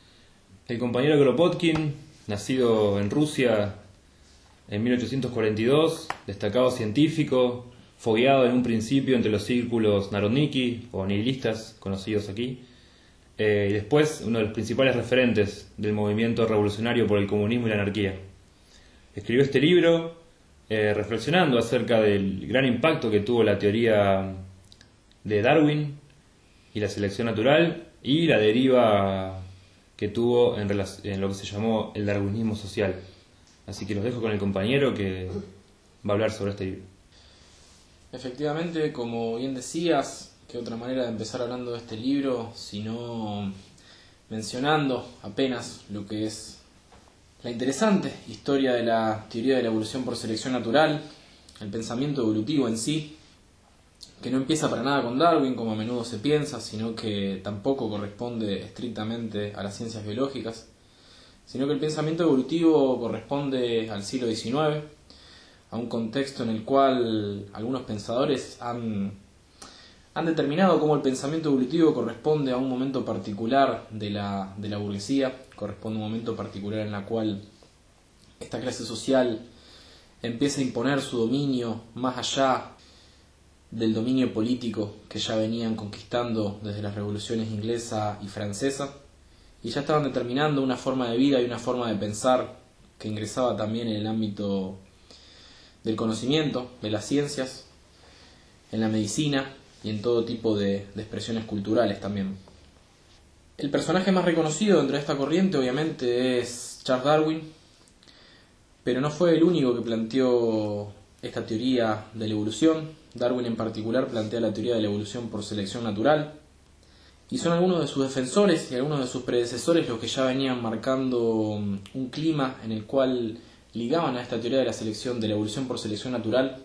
El compañero Kropotkin, nacido en Rusia en mil ochocientos cuarenta y dos, destacado científico, fogueado en un principio entre los círculos narodniki o nihilistas conocidos aquí, eh, y después uno de los principales referentes del movimiento revolucionario por el comunismo y la anarquía. Escribió este libro eh, reflexionando acerca del gran impacto que tuvo la teoría de Darwin y la selección natural y la deriva que tuvo en, en lo que se llamó el darwinismo social. Así que los dejo con el compañero que va a hablar sobre este libro. Efectivamente, como bien decías, qué otra manera de empezar hablando de este libro, sino mencionando apenas lo que es la interesante historia de la teoría de la evolución por selección natural, el pensamiento evolutivo en sí, que no empieza para nada con Darwin, como a menudo se piensa, sino que tampoco corresponde estrictamente a las ciencias biológicas, sino que el pensamiento evolutivo corresponde al siglo diecinueve, a un contexto en el cual algunos pensadores han, han determinado cómo el pensamiento evolutivo corresponde a un momento particular de la, de la burguesía, corresponde a un momento particular en el cual esta clase social empieza a imponer su dominio más allá del dominio político que ya venían conquistando desde las revoluciones inglesa y francesa, y ya estaban determinando una forma de vida y una forma de pensar que ingresaba también en el ámbito del conocimiento, de las ciencias, en la medicina y en todo tipo de, de expresiones culturales también. El personaje más reconocido dentro de esta corriente obviamente es Charles Darwin, pero no fue el único que planteó esta teoría de la evolución. Darwin en particular plantea la teoría de la evolución por selección natural, y son algunos de sus defensores y algunos de sus predecesores los que ya venían marcando un clima en el cual ligaban a esta teoría de la selección, de la evolución por selección natural,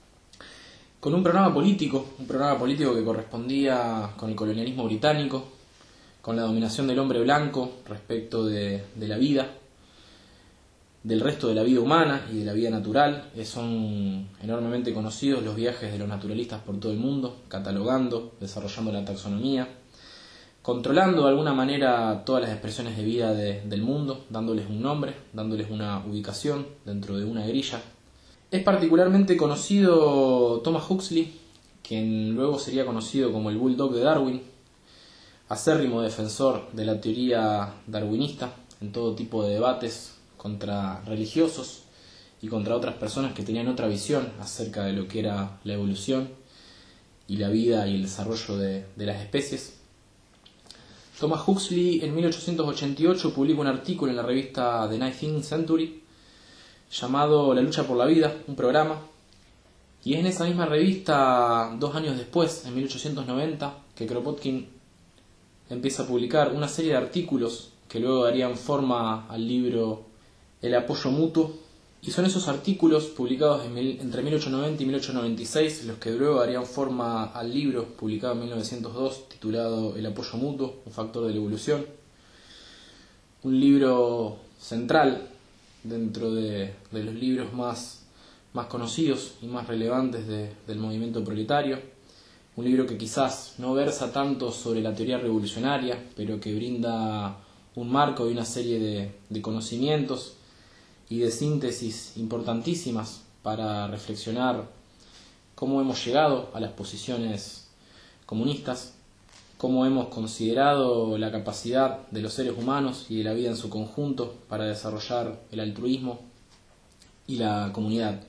con un programa político, un programa político que correspondía con el colonialismo británico, con la dominación del hombre blanco respecto de, de la vida, del resto de la vida humana y de la vida natural. Son enormemente conocidos los viajes de los naturalistas por todo el mundo, catalogando, desarrollando la taxonomía, controlando de alguna manera todas las expresiones de vida de, del mundo, dándoles un nombre, dándoles una ubicación dentro de una grilla. Es particularmente conocido Thomas Huxley, quien luego sería conocido como el Bulldog de Darwin, acérrimo defensor de la teoría darwinista en todo tipo de debates contra religiosos y contra otras personas que tenían otra visión acerca de lo que era la evolución y la vida y el desarrollo de, de las especies. Thomas Huxley en mil ochocientos ochenta y ocho publica un artículo en la revista The nineteenth Century llamado La lucha por la vida, un programa, y es en esa misma revista, dos años después, en mil ochocientos noventa, que Kropotkin empieza a publicar una serie de artículos que luego darían forma al libro El apoyo mutuo, y son esos artículos publicados en mil, entre mil ochocientos noventa y mil ochocientos noventa y seis los que luego darían forma al libro publicado en mil novecientos dos titulado El apoyo mutuo, un factor de la evolución, un libro central dentro de, de los libros más, más conocidos y más relevantes de, del movimiento proletario, un libro que quizás no versa tanto sobre la teoría revolucionaria, pero que brinda un marco y una serie de, de conocimientos y de síntesis importantísimas para reflexionar cómo hemos llegado a las posiciones comunistas, cómo hemos considerado la capacidad de los seres humanos y de la vida en su conjunto para desarrollar el altruismo y la comunidad.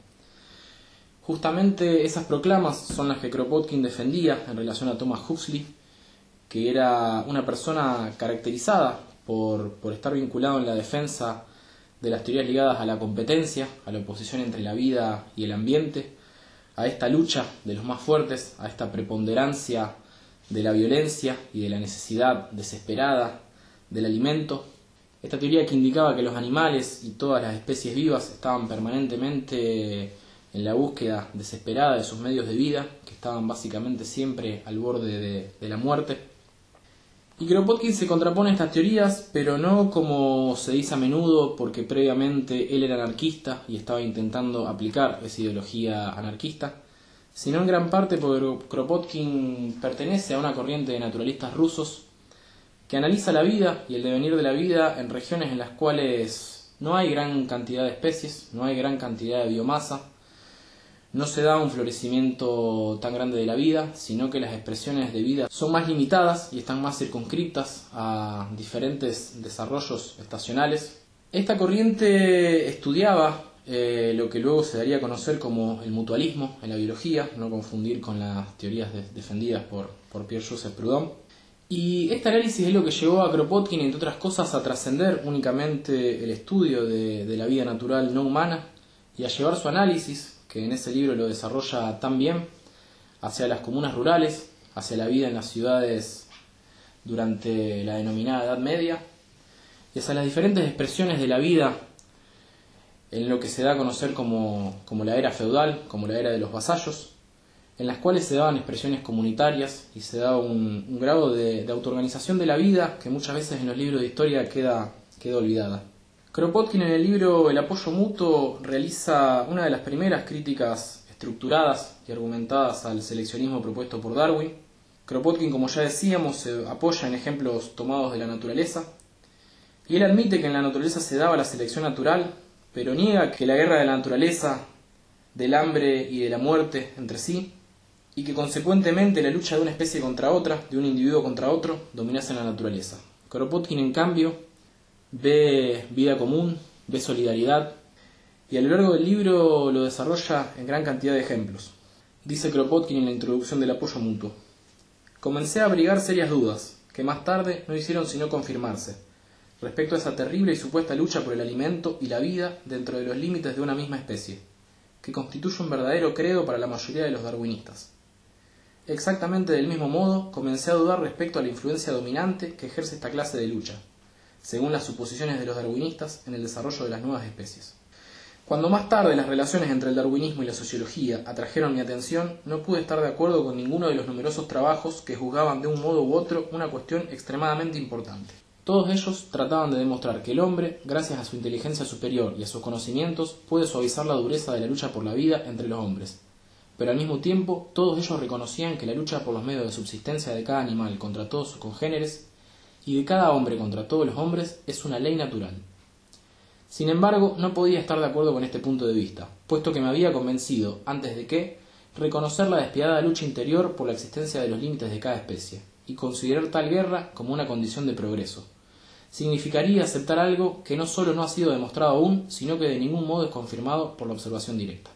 Justamente esas proclamas son las que Kropotkin defendía en relación a Thomas Huxley, que era una persona caracterizada por, por estar vinculado en la defensa de las teorías ligadas a la competencia, a la oposición entre la vida y el ambiente, a esta lucha de los más fuertes, a esta preponderancia de la violencia y de la necesidad desesperada del alimento. Esta teoría que indicaba que los animales y todas las especies vivas estaban permanentemente en la búsqueda desesperada de sus medios de vida, que estaban básicamente siempre al borde de, de la muerte. Y Kropotkin se contrapone a estas teorías, pero no como se dice a menudo, porque previamente él era anarquista y estaba intentando aplicar esa ideología anarquista, sino en gran parte porque Kropotkin pertenece a una corriente de naturalistas rusos que analiza la vida y el devenir de la vida en regiones en las cuales no hay gran cantidad de especies, no hay gran cantidad de biomasa, no se da un florecimiento tan grande de la vida, sino que las expresiones de vida son más limitadas y están más circunscriptas a diferentes desarrollos estacionales. Esta corriente estudiaba eh, lo que luego se daría a conocer como el mutualismo en la biología, no confundir con las teorías de, defendidas por, por Pierre-Joseph Proudhon. Y este análisis es lo que llevó a Kropotkin, entre otras cosas, a trascender únicamente el estudio de, de la vida natural no humana y a llevar su análisis, que en ese libro lo desarrolla tan bien, hacia las comunas rurales, hacia la vida en las ciudades durante la denominada Edad Media, y hacia las diferentes expresiones de la vida en lo que se da a conocer como, como la era feudal, como la era de los vasallos, en las cuales se daban expresiones comunitarias y se daba un, un grado de, de autoorganización de la vida que muchas veces en los libros de historia queda, queda olvidada. Kropotkin en el libro El apoyo mutuo realiza una de las primeras críticas estructuradas y argumentadas al seleccionismo propuesto por Darwin. Kropotkin, como ya decíamos, se apoya en ejemplos tomados de la naturaleza, y él admite que en la naturaleza se daba la selección natural, pero niega que la guerra de la naturaleza, del hambre y de la muerte entre sí, y que consecuentemente la lucha de una especie contra otra, de un individuo contra otro, dominase la naturaleza. Kropotkin, en cambio, ve vida común, ve solidaridad, y a lo largo del libro lo desarrolla en gran cantidad de ejemplos. Dice Kropotkin en la introducción del apoyo mutuo: comencé a abrigar serias dudas, que más tarde no hicieron sino confirmarse, respecto a esa terrible y supuesta lucha por el alimento y la vida dentro de los límites de una misma especie, que constituye un verdadero credo para la mayoría de los darwinistas. Exactamente del mismo modo, comencé a dudar respecto a la influencia dominante que ejerce esta clase de lucha, según las suposiciones de los darwinistas, en el desarrollo de las nuevas especies. Cuando más tarde las relaciones entre el darwinismo y la sociología atrajeron mi atención, no pude estar de acuerdo con ninguno de los numerosos trabajos que juzgaban de un modo u otro una cuestión extremadamente importante. Todos ellos trataban de demostrar que el hombre, gracias a su inteligencia superior y a sus conocimientos, puede suavizar la dureza de la lucha por la vida entre los hombres. Pero al mismo tiempo, todos ellos reconocían que la lucha por los medios de subsistencia de cada animal contra todos sus congéneres y de cada hombre contra todos los hombres es una ley natural. Sin embargo, no podía estar de acuerdo con este punto de vista, puesto que me había convencido, antes de que, reconocer la despiadada lucha interior por la existencia de los límites de cada especie, y considerar tal guerra como una condición de progreso. Significaría aceptar algo que no solo no ha sido demostrado aún, sino que de ningún modo es confirmado por la observación directa.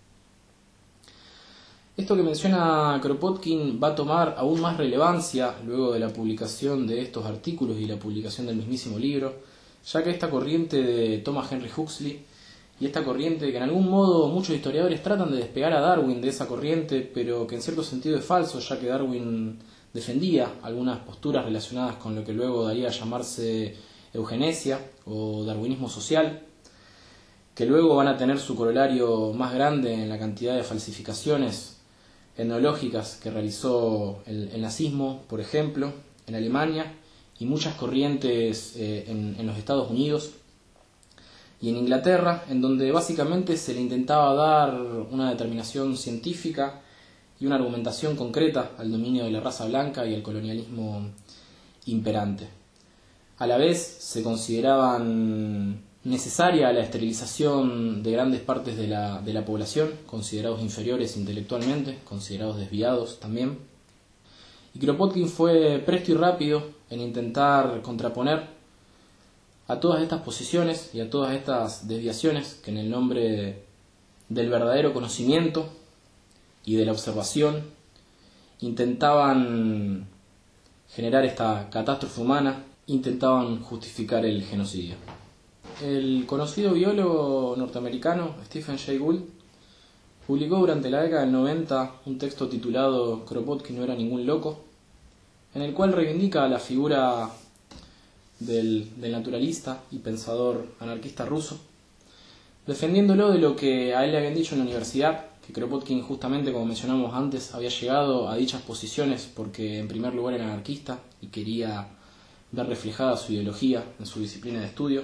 Esto que menciona Kropotkin va a tomar aún más relevancia luego de la publicación de estos artículos y la publicación del mismísimo libro, ya que esta corriente de Thomas Henry Huxley y esta corriente que en algún modo muchos historiadores tratan de despegar a Darwin de esa corriente, pero que en cierto sentido es falso, ya que Darwin defendía algunas posturas relacionadas con lo que luego daría a llamarse eugenesia o darwinismo social, que luego van a tener su corolario más grande en la cantidad de falsificaciones etnológicas que realizó el, el nazismo, por ejemplo, en Alemania, y muchas corrientes eh, en, en los Estados Unidos y en Inglaterra, en donde básicamente se le intentaba dar una determinación científica y una argumentación concreta al dominio de la raza blanca y al colonialismo imperante. A la vez se consideraban necesaria la esterilización de grandes partes de la, de la población, considerados inferiores intelectualmente, considerados desviados también. Y Kropotkin fue presto y rápido en intentar contraponer a todas estas posiciones y a todas estas desviaciones que en el nombre del verdadero conocimiento y de la observación intentaban generar esta catástrofe humana, intentaban justificar el genocidio. El conocido biólogo norteamericano Stephen Jay Gould publicó durante la década del noventa un texto titulado Kropotkin no era ningún loco, en el cual reivindica la figura del, del naturalista y pensador anarquista ruso, defendiéndolo de lo que a él le habían dicho en la universidad, que Kropotkin, justamente como mencionamos antes, había llegado a dichas posiciones porque en primer lugar era anarquista y quería ver reflejada su ideología en su disciplina de estudio.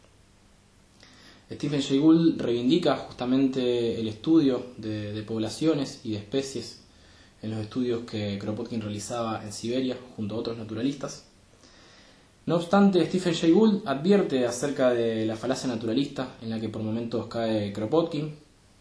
Stephen Jay Gould reivindica justamente el estudio de, de poblaciones y de especies en los estudios que Kropotkin realizaba en Siberia junto a otros naturalistas. No obstante, Stephen Jay Gould advierte acerca de la falacia naturalista en la que por momentos cae Kropotkin.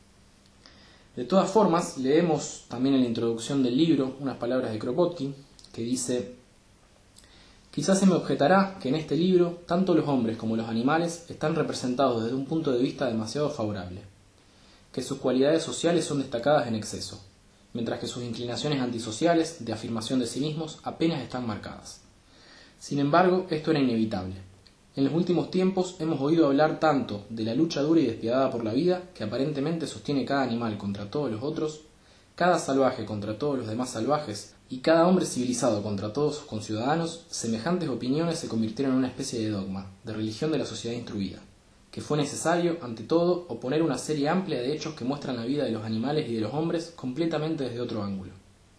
De todas formas, leemos también en la introducción del libro unas palabras de Kropotkin que dice: quizás se me objetará que en este libro tanto los hombres como los animales están representados desde un punto de vista demasiado favorable, que sus cualidades sociales son destacadas en exceso, mientras que sus inclinaciones antisociales de afirmación de sí mismos apenas están marcadas. Sin embargo, esto era inevitable. En los últimos tiempos hemos oído hablar tanto de la lucha dura y despiadada por la vida que aparentemente sostiene cada animal contra todos los otros, cada salvaje contra todos los demás salvajes y cada hombre civilizado contra todos sus conciudadanos. Semejantes opiniones se convirtieron en una especie de dogma, de religión de la sociedad instruida, que fue necesario, ante todo, oponer una serie amplia de hechos que muestran la vida de los animales y de los hombres completamente desde otro ángulo.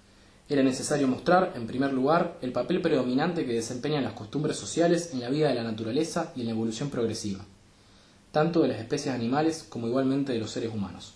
Era necesario mostrar, en primer lugar, el papel predominante que desempeñan las costumbres sociales en la vida de la naturaleza y en la evolución progresiva, tanto de las especies animales como igualmente de los seres humanos.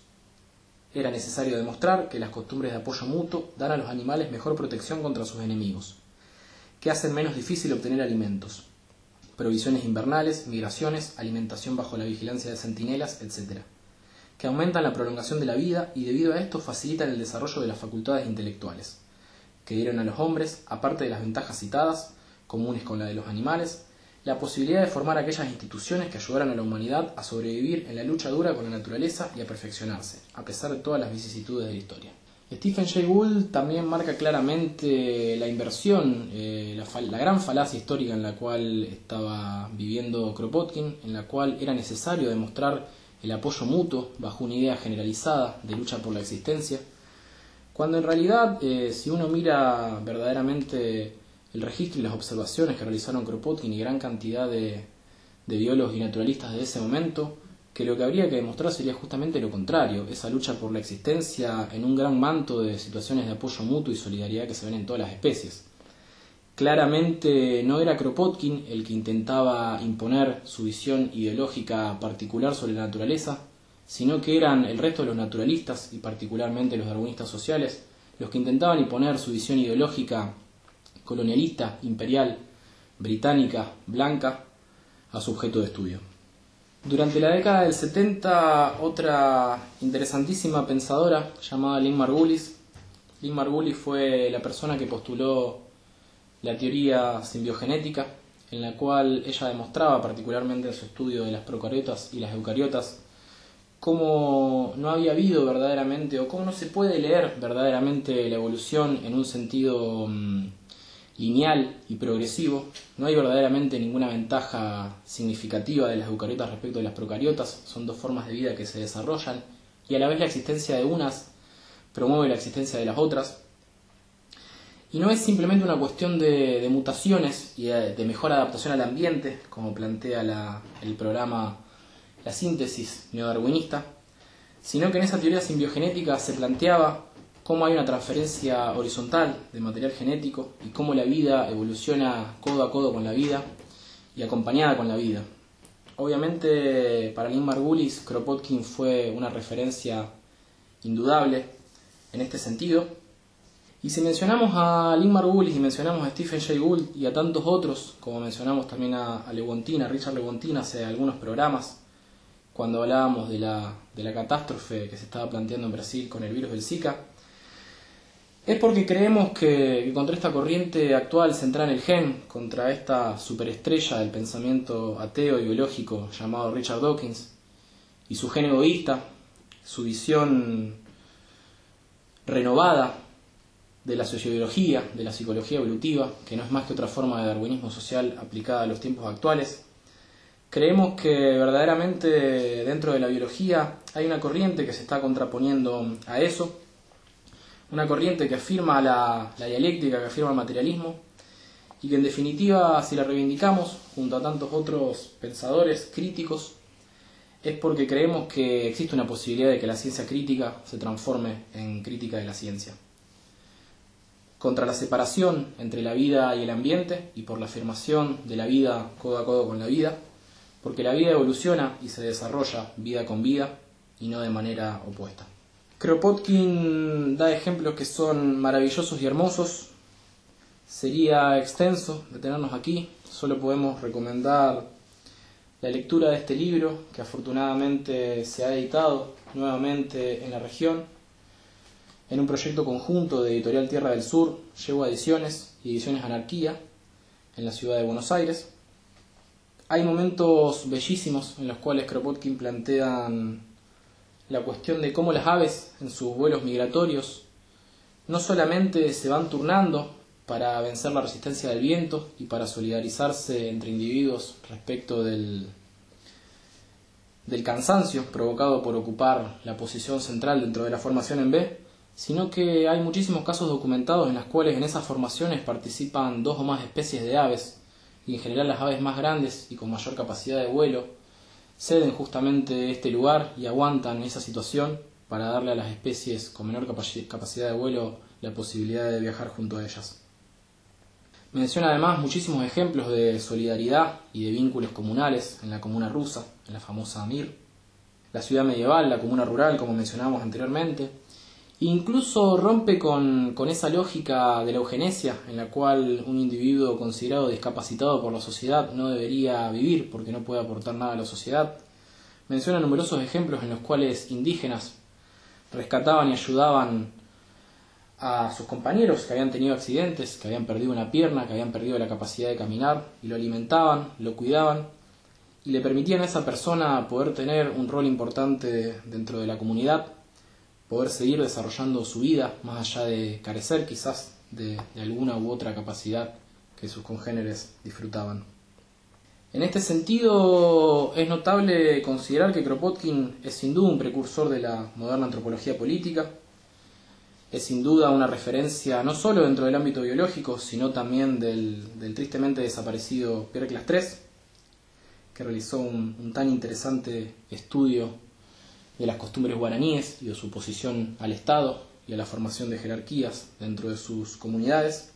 Era necesario demostrar que las costumbres de apoyo mutuo dan a los animales mejor protección contra sus enemigos, que hacen menos difícil obtener alimentos, provisiones invernales, migraciones, alimentación bajo la vigilancia de centinelas, etcétera, que aumentan la prolongación de la vida y debido a esto facilitan el desarrollo de las facultades intelectuales, que dieron a los hombres, aparte de las ventajas citadas, comunes con la de los animales, la posibilidad de formar aquellas instituciones que ayudaran a la humanidad a sobrevivir en la lucha dura con la naturaleza y a perfeccionarse, a pesar de todas las vicisitudes de la historia. Stephen Jay Gould también marca claramente la inversión, eh, la, la gran falacia histórica en la cual estaba viviendo Kropotkin, en la cual era necesario demostrar el apoyo mutuo bajo una idea generalizada de lucha por la existencia, cuando en realidad, eh, si uno mira verdaderamente el registro y las observaciones que realizaron Kropotkin y gran cantidad de, de biólogos y naturalistas de ese momento, que lo que habría que demostrar sería justamente lo contrario, esa lucha por la existencia en un gran manto de situaciones de apoyo mutuo y solidaridad que se ven en todas las especies. Claramente no era Kropotkin el que intentaba imponer su visión ideológica particular sobre la naturaleza, sino que eran el resto de los naturalistas, y particularmente los darwinistas sociales, los que intentaban imponer su visión ideológica colonialista, imperial, británica, blanca, a su objeto de estudio. Durante la década del setenta, otra interesantísima pensadora llamada Lynn Margulis. Lynn Margulis fue la persona que postuló la teoría simbiogenética, en la cual ella demostraba, particularmente en su estudio de las procariotas y las eucariotas, cómo no había habido verdaderamente, o cómo no se puede leer verdaderamente la evolución en un sentido mmm, lineal y progresivo. No hay verdaderamente ninguna ventaja significativa de las eucariotas respecto de las procariotas. Son dos formas de vida que se desarrollan y a la vez la existencia de unas promueve la existencia de las otras. Y no es simplemente una cuestión de, de mutaciones y de, de mejor adaptación al ambiente, como plantea la, el programa La Síntesis neodarwinista, sino que en esa teoría simbiogenética se planteaba cómo hay una transferencia horizontal de material genético y cómo la vida evoluciona codo a codo con la vida y acompañada con la vida. Obviamente para Lynn Margulis, Kropotkin fue una referencia indudable en este sentido. Y si mencionamos a Lynn Margulis y mencionamos a Stephen Jay Gould y a tantos otros, como mencionamos también a, a Lewontin, a Richard Lewontin hace algunos programas, cuando hablábamos de la, de la catástrofe que se estaba planteando en Brasil con el virus del Zika, es porque creemos que, que contra esta corriente actual centrada en el gen, contra esta superestrella del pensamiento ateo y biológico llamado Richard Dawkins, y su gen egoísta, su visión renovada de la sociobiología, de la psicología evolutiva, que no es más que otra forma de darwinismo social aplicada a los tiempos actuales, creemos que verdaderamente dentro de la biología hay una corriente que se está contraponiendo a eso, una corriente que afirma la, la dialéctica, que afirma el materialismo, y que en definitiva, si la reivindicamos junto a tantos otros pensadores críticos, es porque creemos que existe una posibilidad de que la ciencia crítica se transforme en crítica de la ciencia. Contra la separación entre la vida y el ambiente y por la afirmación de la vida codo a codo con la vida, porque la vida evoluciona y se desarrolla vida con vida y no de manera opuesta. Kropotkin da ejemplos que son maravillosos y hermosos. Sería extenso detenernos aquí, solo podemos recomendar la lectura de este libro, que afortunadamente se ha editado nuevamente en la región, en un proyecto conjunto de Editorial Tierra del Sur, Yegua Ediciones y Ediciones Anarquía, en la ciudad de Buenos Aires. Hay momentos bellísimos en los cuales Kropotkin plantean la cuestión de cómo las aves en sus vuelos migratorios no solamente se van turnando para vencer la resistencia del viento y para solidarizarse entre individuos respecto del, del cansancio provocado por ocupar la posición central dentro de la formación en B, sino que hay muchísimos casos documentados en los cuales en esas formaciones participan dos o más especies de aves, y en general las aves más grandes y con mayor capacidad de vuelo ceden justamente este lugar y aguantan esa situación para darle a las especies con menor capacidad de vuelo la posibilidad de viajar junto a ellas. Menciona además muchísimos ejemplos de solidaridad y de vínculos comunales en la comuna rusa, en la famosa Mir, la ciudad medieval, la comuna rural, como mencionábamos anteriormente. Incluso rompe con, con esa lógica de la eugenesia, en la cual un individuo considerado discapacitado por la sociedad no debería vivir porque no puede aportar nada a la sociedad. Menciona numerosos ejemplos en los cuales indígenas rescataban y ayudaban a sus compañeros que habían tenido accidentes, que habían perdido una pierna, que habían perdido la capacidad de caminar, y lo alimentaban, lo cuidaban, y le permitían a esa persona poder tener un rol importante dentro de la comunidad, poder seguir desarrollando su vida, más allá de carecer quizás de, de alguna u otra capacidad que sus congéneres disfrutaban. En este sentido, es notable considerar que Kropotkin es sin duda un precursor de la moderna antropología política, es sin duda una referencia no solo dentro del ámbito biológico, sino también del, del tristemente desaparecido Pierre Clastres, que realizó un, un tan interesante estudio de las costumbres guaraníes y de su oposición al Estado y a la formación de jerarquías dentro de sus comunidades.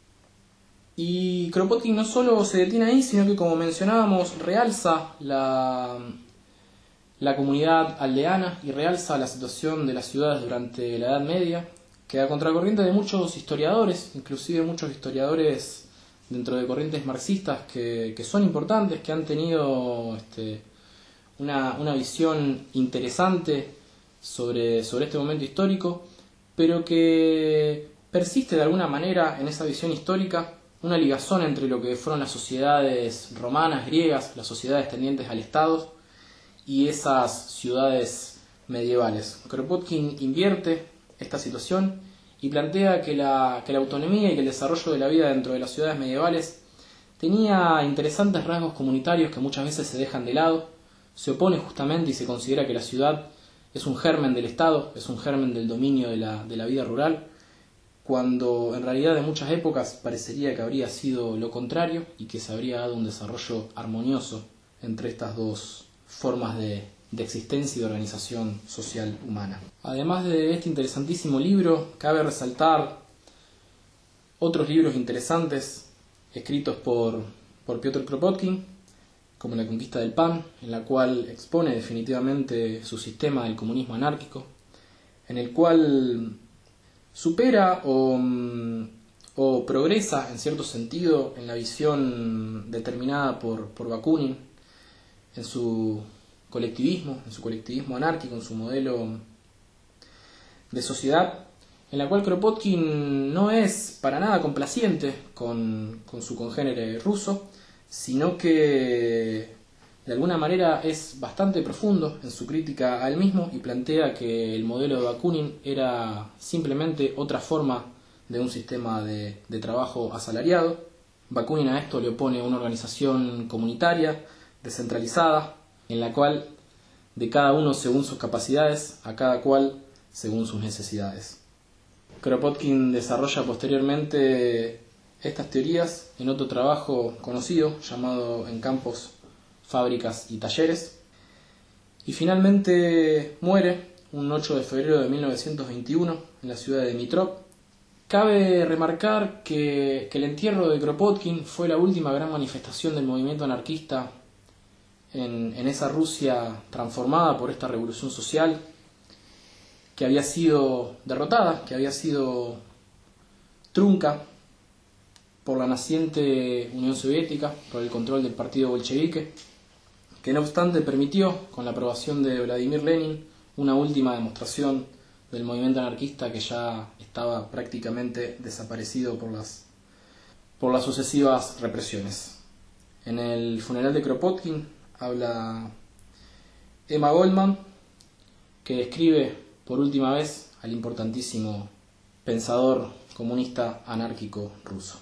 Y Kropotkin no solo se detiene ahí, sino que, como mencionábamos, realza la, la comunidad aldeana y realza la situación de las ciudades durante la Edad Media, que a contracorriente de muchos historiadores, inclusive muchos historiadores dentro de corrientes marxistas que, que son importantes, que han tenido este, una, una visión interesante sobre, sobre este momento histórico, pero que persiste de alguna manera en esa visión histórica una ligazón entre lo que fueron las sociedades romanas, griegas, las sociedades tendientes al Estado y esas ciudades medievales. Kropotkin invierte esta situación y plantea que la, que la autonomía y que el desarrollo de la vida dentro de las ciudades medievales tenía interesantes rasgos comunitarios que muchas veces se dejan de lado. Se opone justamente y se considera que la ciudad es un germen del Estado, es un germen del dominio de la, de la vida rural, cuando en realidad en muchas épocas parecería que habría sido lo contrario y que se habría dado un desarrollo armonioso entre estas dos formas de, de existencia y de organización social humana. Además de este interesantísimo libro, cabe resaltar otros libros interesantes escritos por, por Piotr Kropotkin, como La conquista del pan, en la cual expone definitivamente su sistema del comunismo anárquico, en el cual supera o, o progresa en cierto sentido en la visión determinada por, por Bakunin, en su colectivismo, en su colectivismo anárquico, en su modelo de sociedad, en la cual Kropotkin no es para nada complaciente con, con su congénere ruso, sino que de alguna manera es bastante profundo en su crítica a él mismo y plantea que el modelo de Bakunin era simplemente otra forma de un sistema de, de trabajo asalariado. Bakunin a esto le opone una organización comunitaria, descentralizada, en la cual de cada uno según sus capacidades, a cada cual según sus necesidades. Kropotkin desarrolla posteriormente estas teorías en otro trabajo conocido llamado En campos, fábricas y talleres, y finalmente muere un ocho de febrero de mil novecientos veintiuno en la ciudad de Dmitrov. Cabe remarcar que, que el entierro de Kropotkin fue la última gran manifestación del movimiento anarquista en, en esa Rusia transformada por esta revolución social, que había sido derrotada, que había sido trunca por la naciente Unión Soviética, por el control del partido bolchevique, que no obstante permitió, con la aprobación de Vladimir Lenin, una última demostración del movimiento anarquista que ya estaba prácticamente desaparecido por las, por las sucesivas represiones. En el funeral de Kropotkin habla Emma Goldman, que describe por última vez al importantísimo pensador comunista anárquico ruso.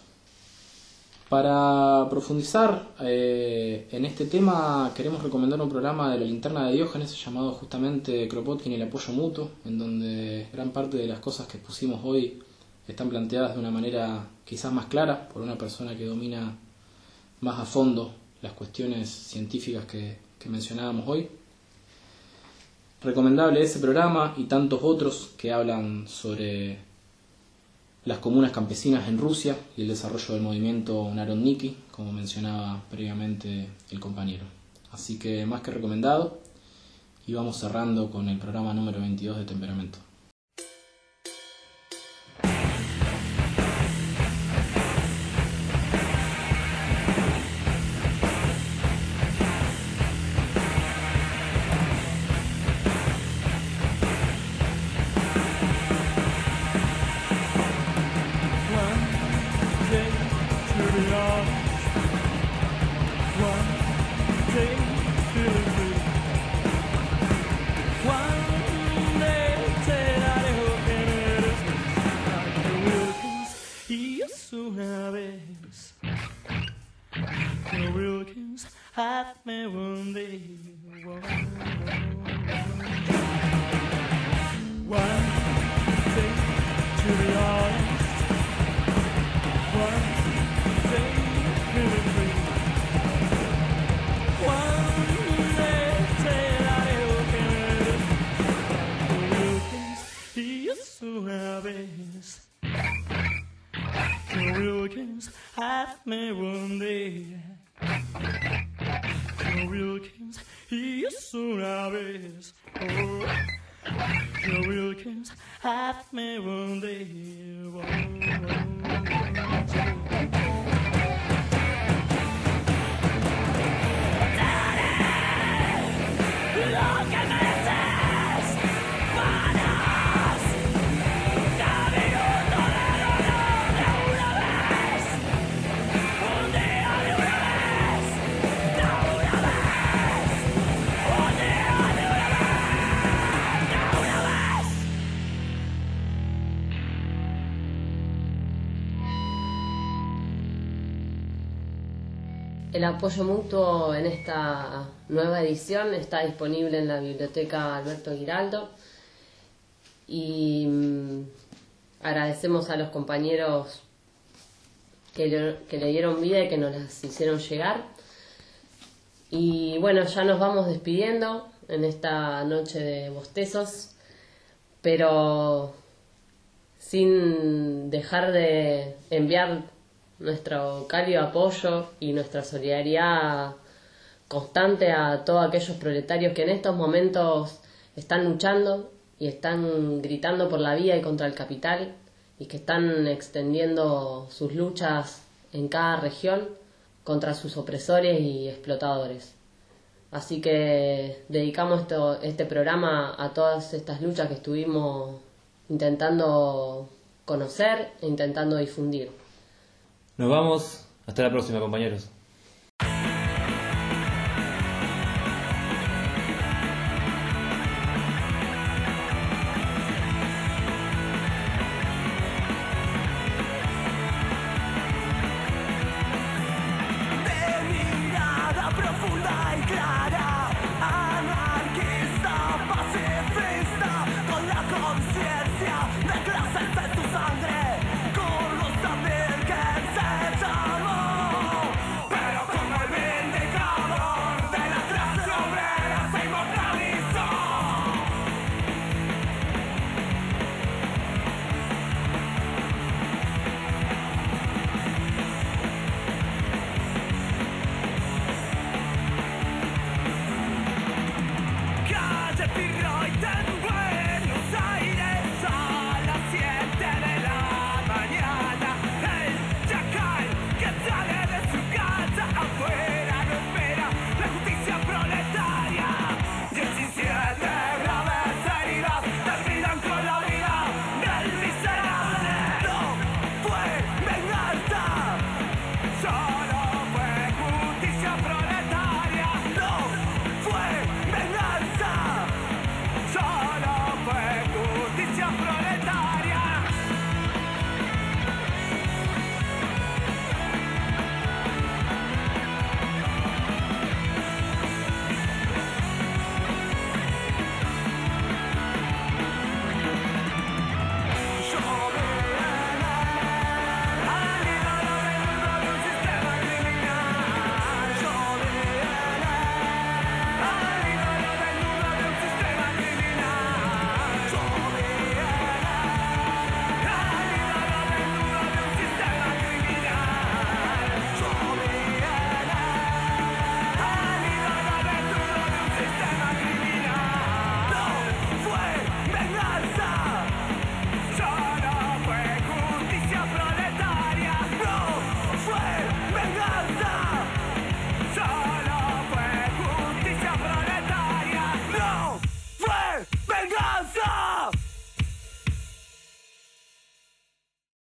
Para profundizar eh, en este tema queremos recomendar un programa de la Linterna de Diógenes llamado justamente Kropotkin y el apoyo mutuo, en donde gran parte de las cosas que pusimos hoy están planteadas de una manera quizás más clara por una persona que domina más a fondo las cuestiones científicas que, que mencionábamos hoy. Recomendable ese programa y tantos otros que hablan sobre las comunas campesinas en Rusia y el desarrollo del movimiento Narodniki, como mencionaba previamente el compañero. Así que más que recomendado, y vamos cerrando con el programa número veintidós de Temperamento. Hazme un día, Joe Wilkins, y es una vez. Oh, Joe Wilkins, hazme un día. Oh, lo que mereces, manos, cada minuto de dolor de una vez, un día de una vez, de una vez, un día de una vez, de una vez. El apoyo mutuo en esta nueva edición está disponible en la biblioteca Alberto Giraldo y mmm, agradecemos a los compañeros que le, que le dieron vida y que nos las hicieron llegar. Y bueno, ya nos vamos despidiendo en esta noche de bostezos, pero sin dejar de enviar nuestro cálido apoyo y nuestra solidaridad constante a todos aquellos proletarios que en estos momentos están luchando y están gritando por la vida y contra el capital y que están extendiendo sus luchas en cada región contra sus opresores y explotadores. Así que dedicamos esto, este programa a todas estas luchas que estuvimos intentando conocer e intentando difundir. Nos vamos. Hasta la próxima, compañeros.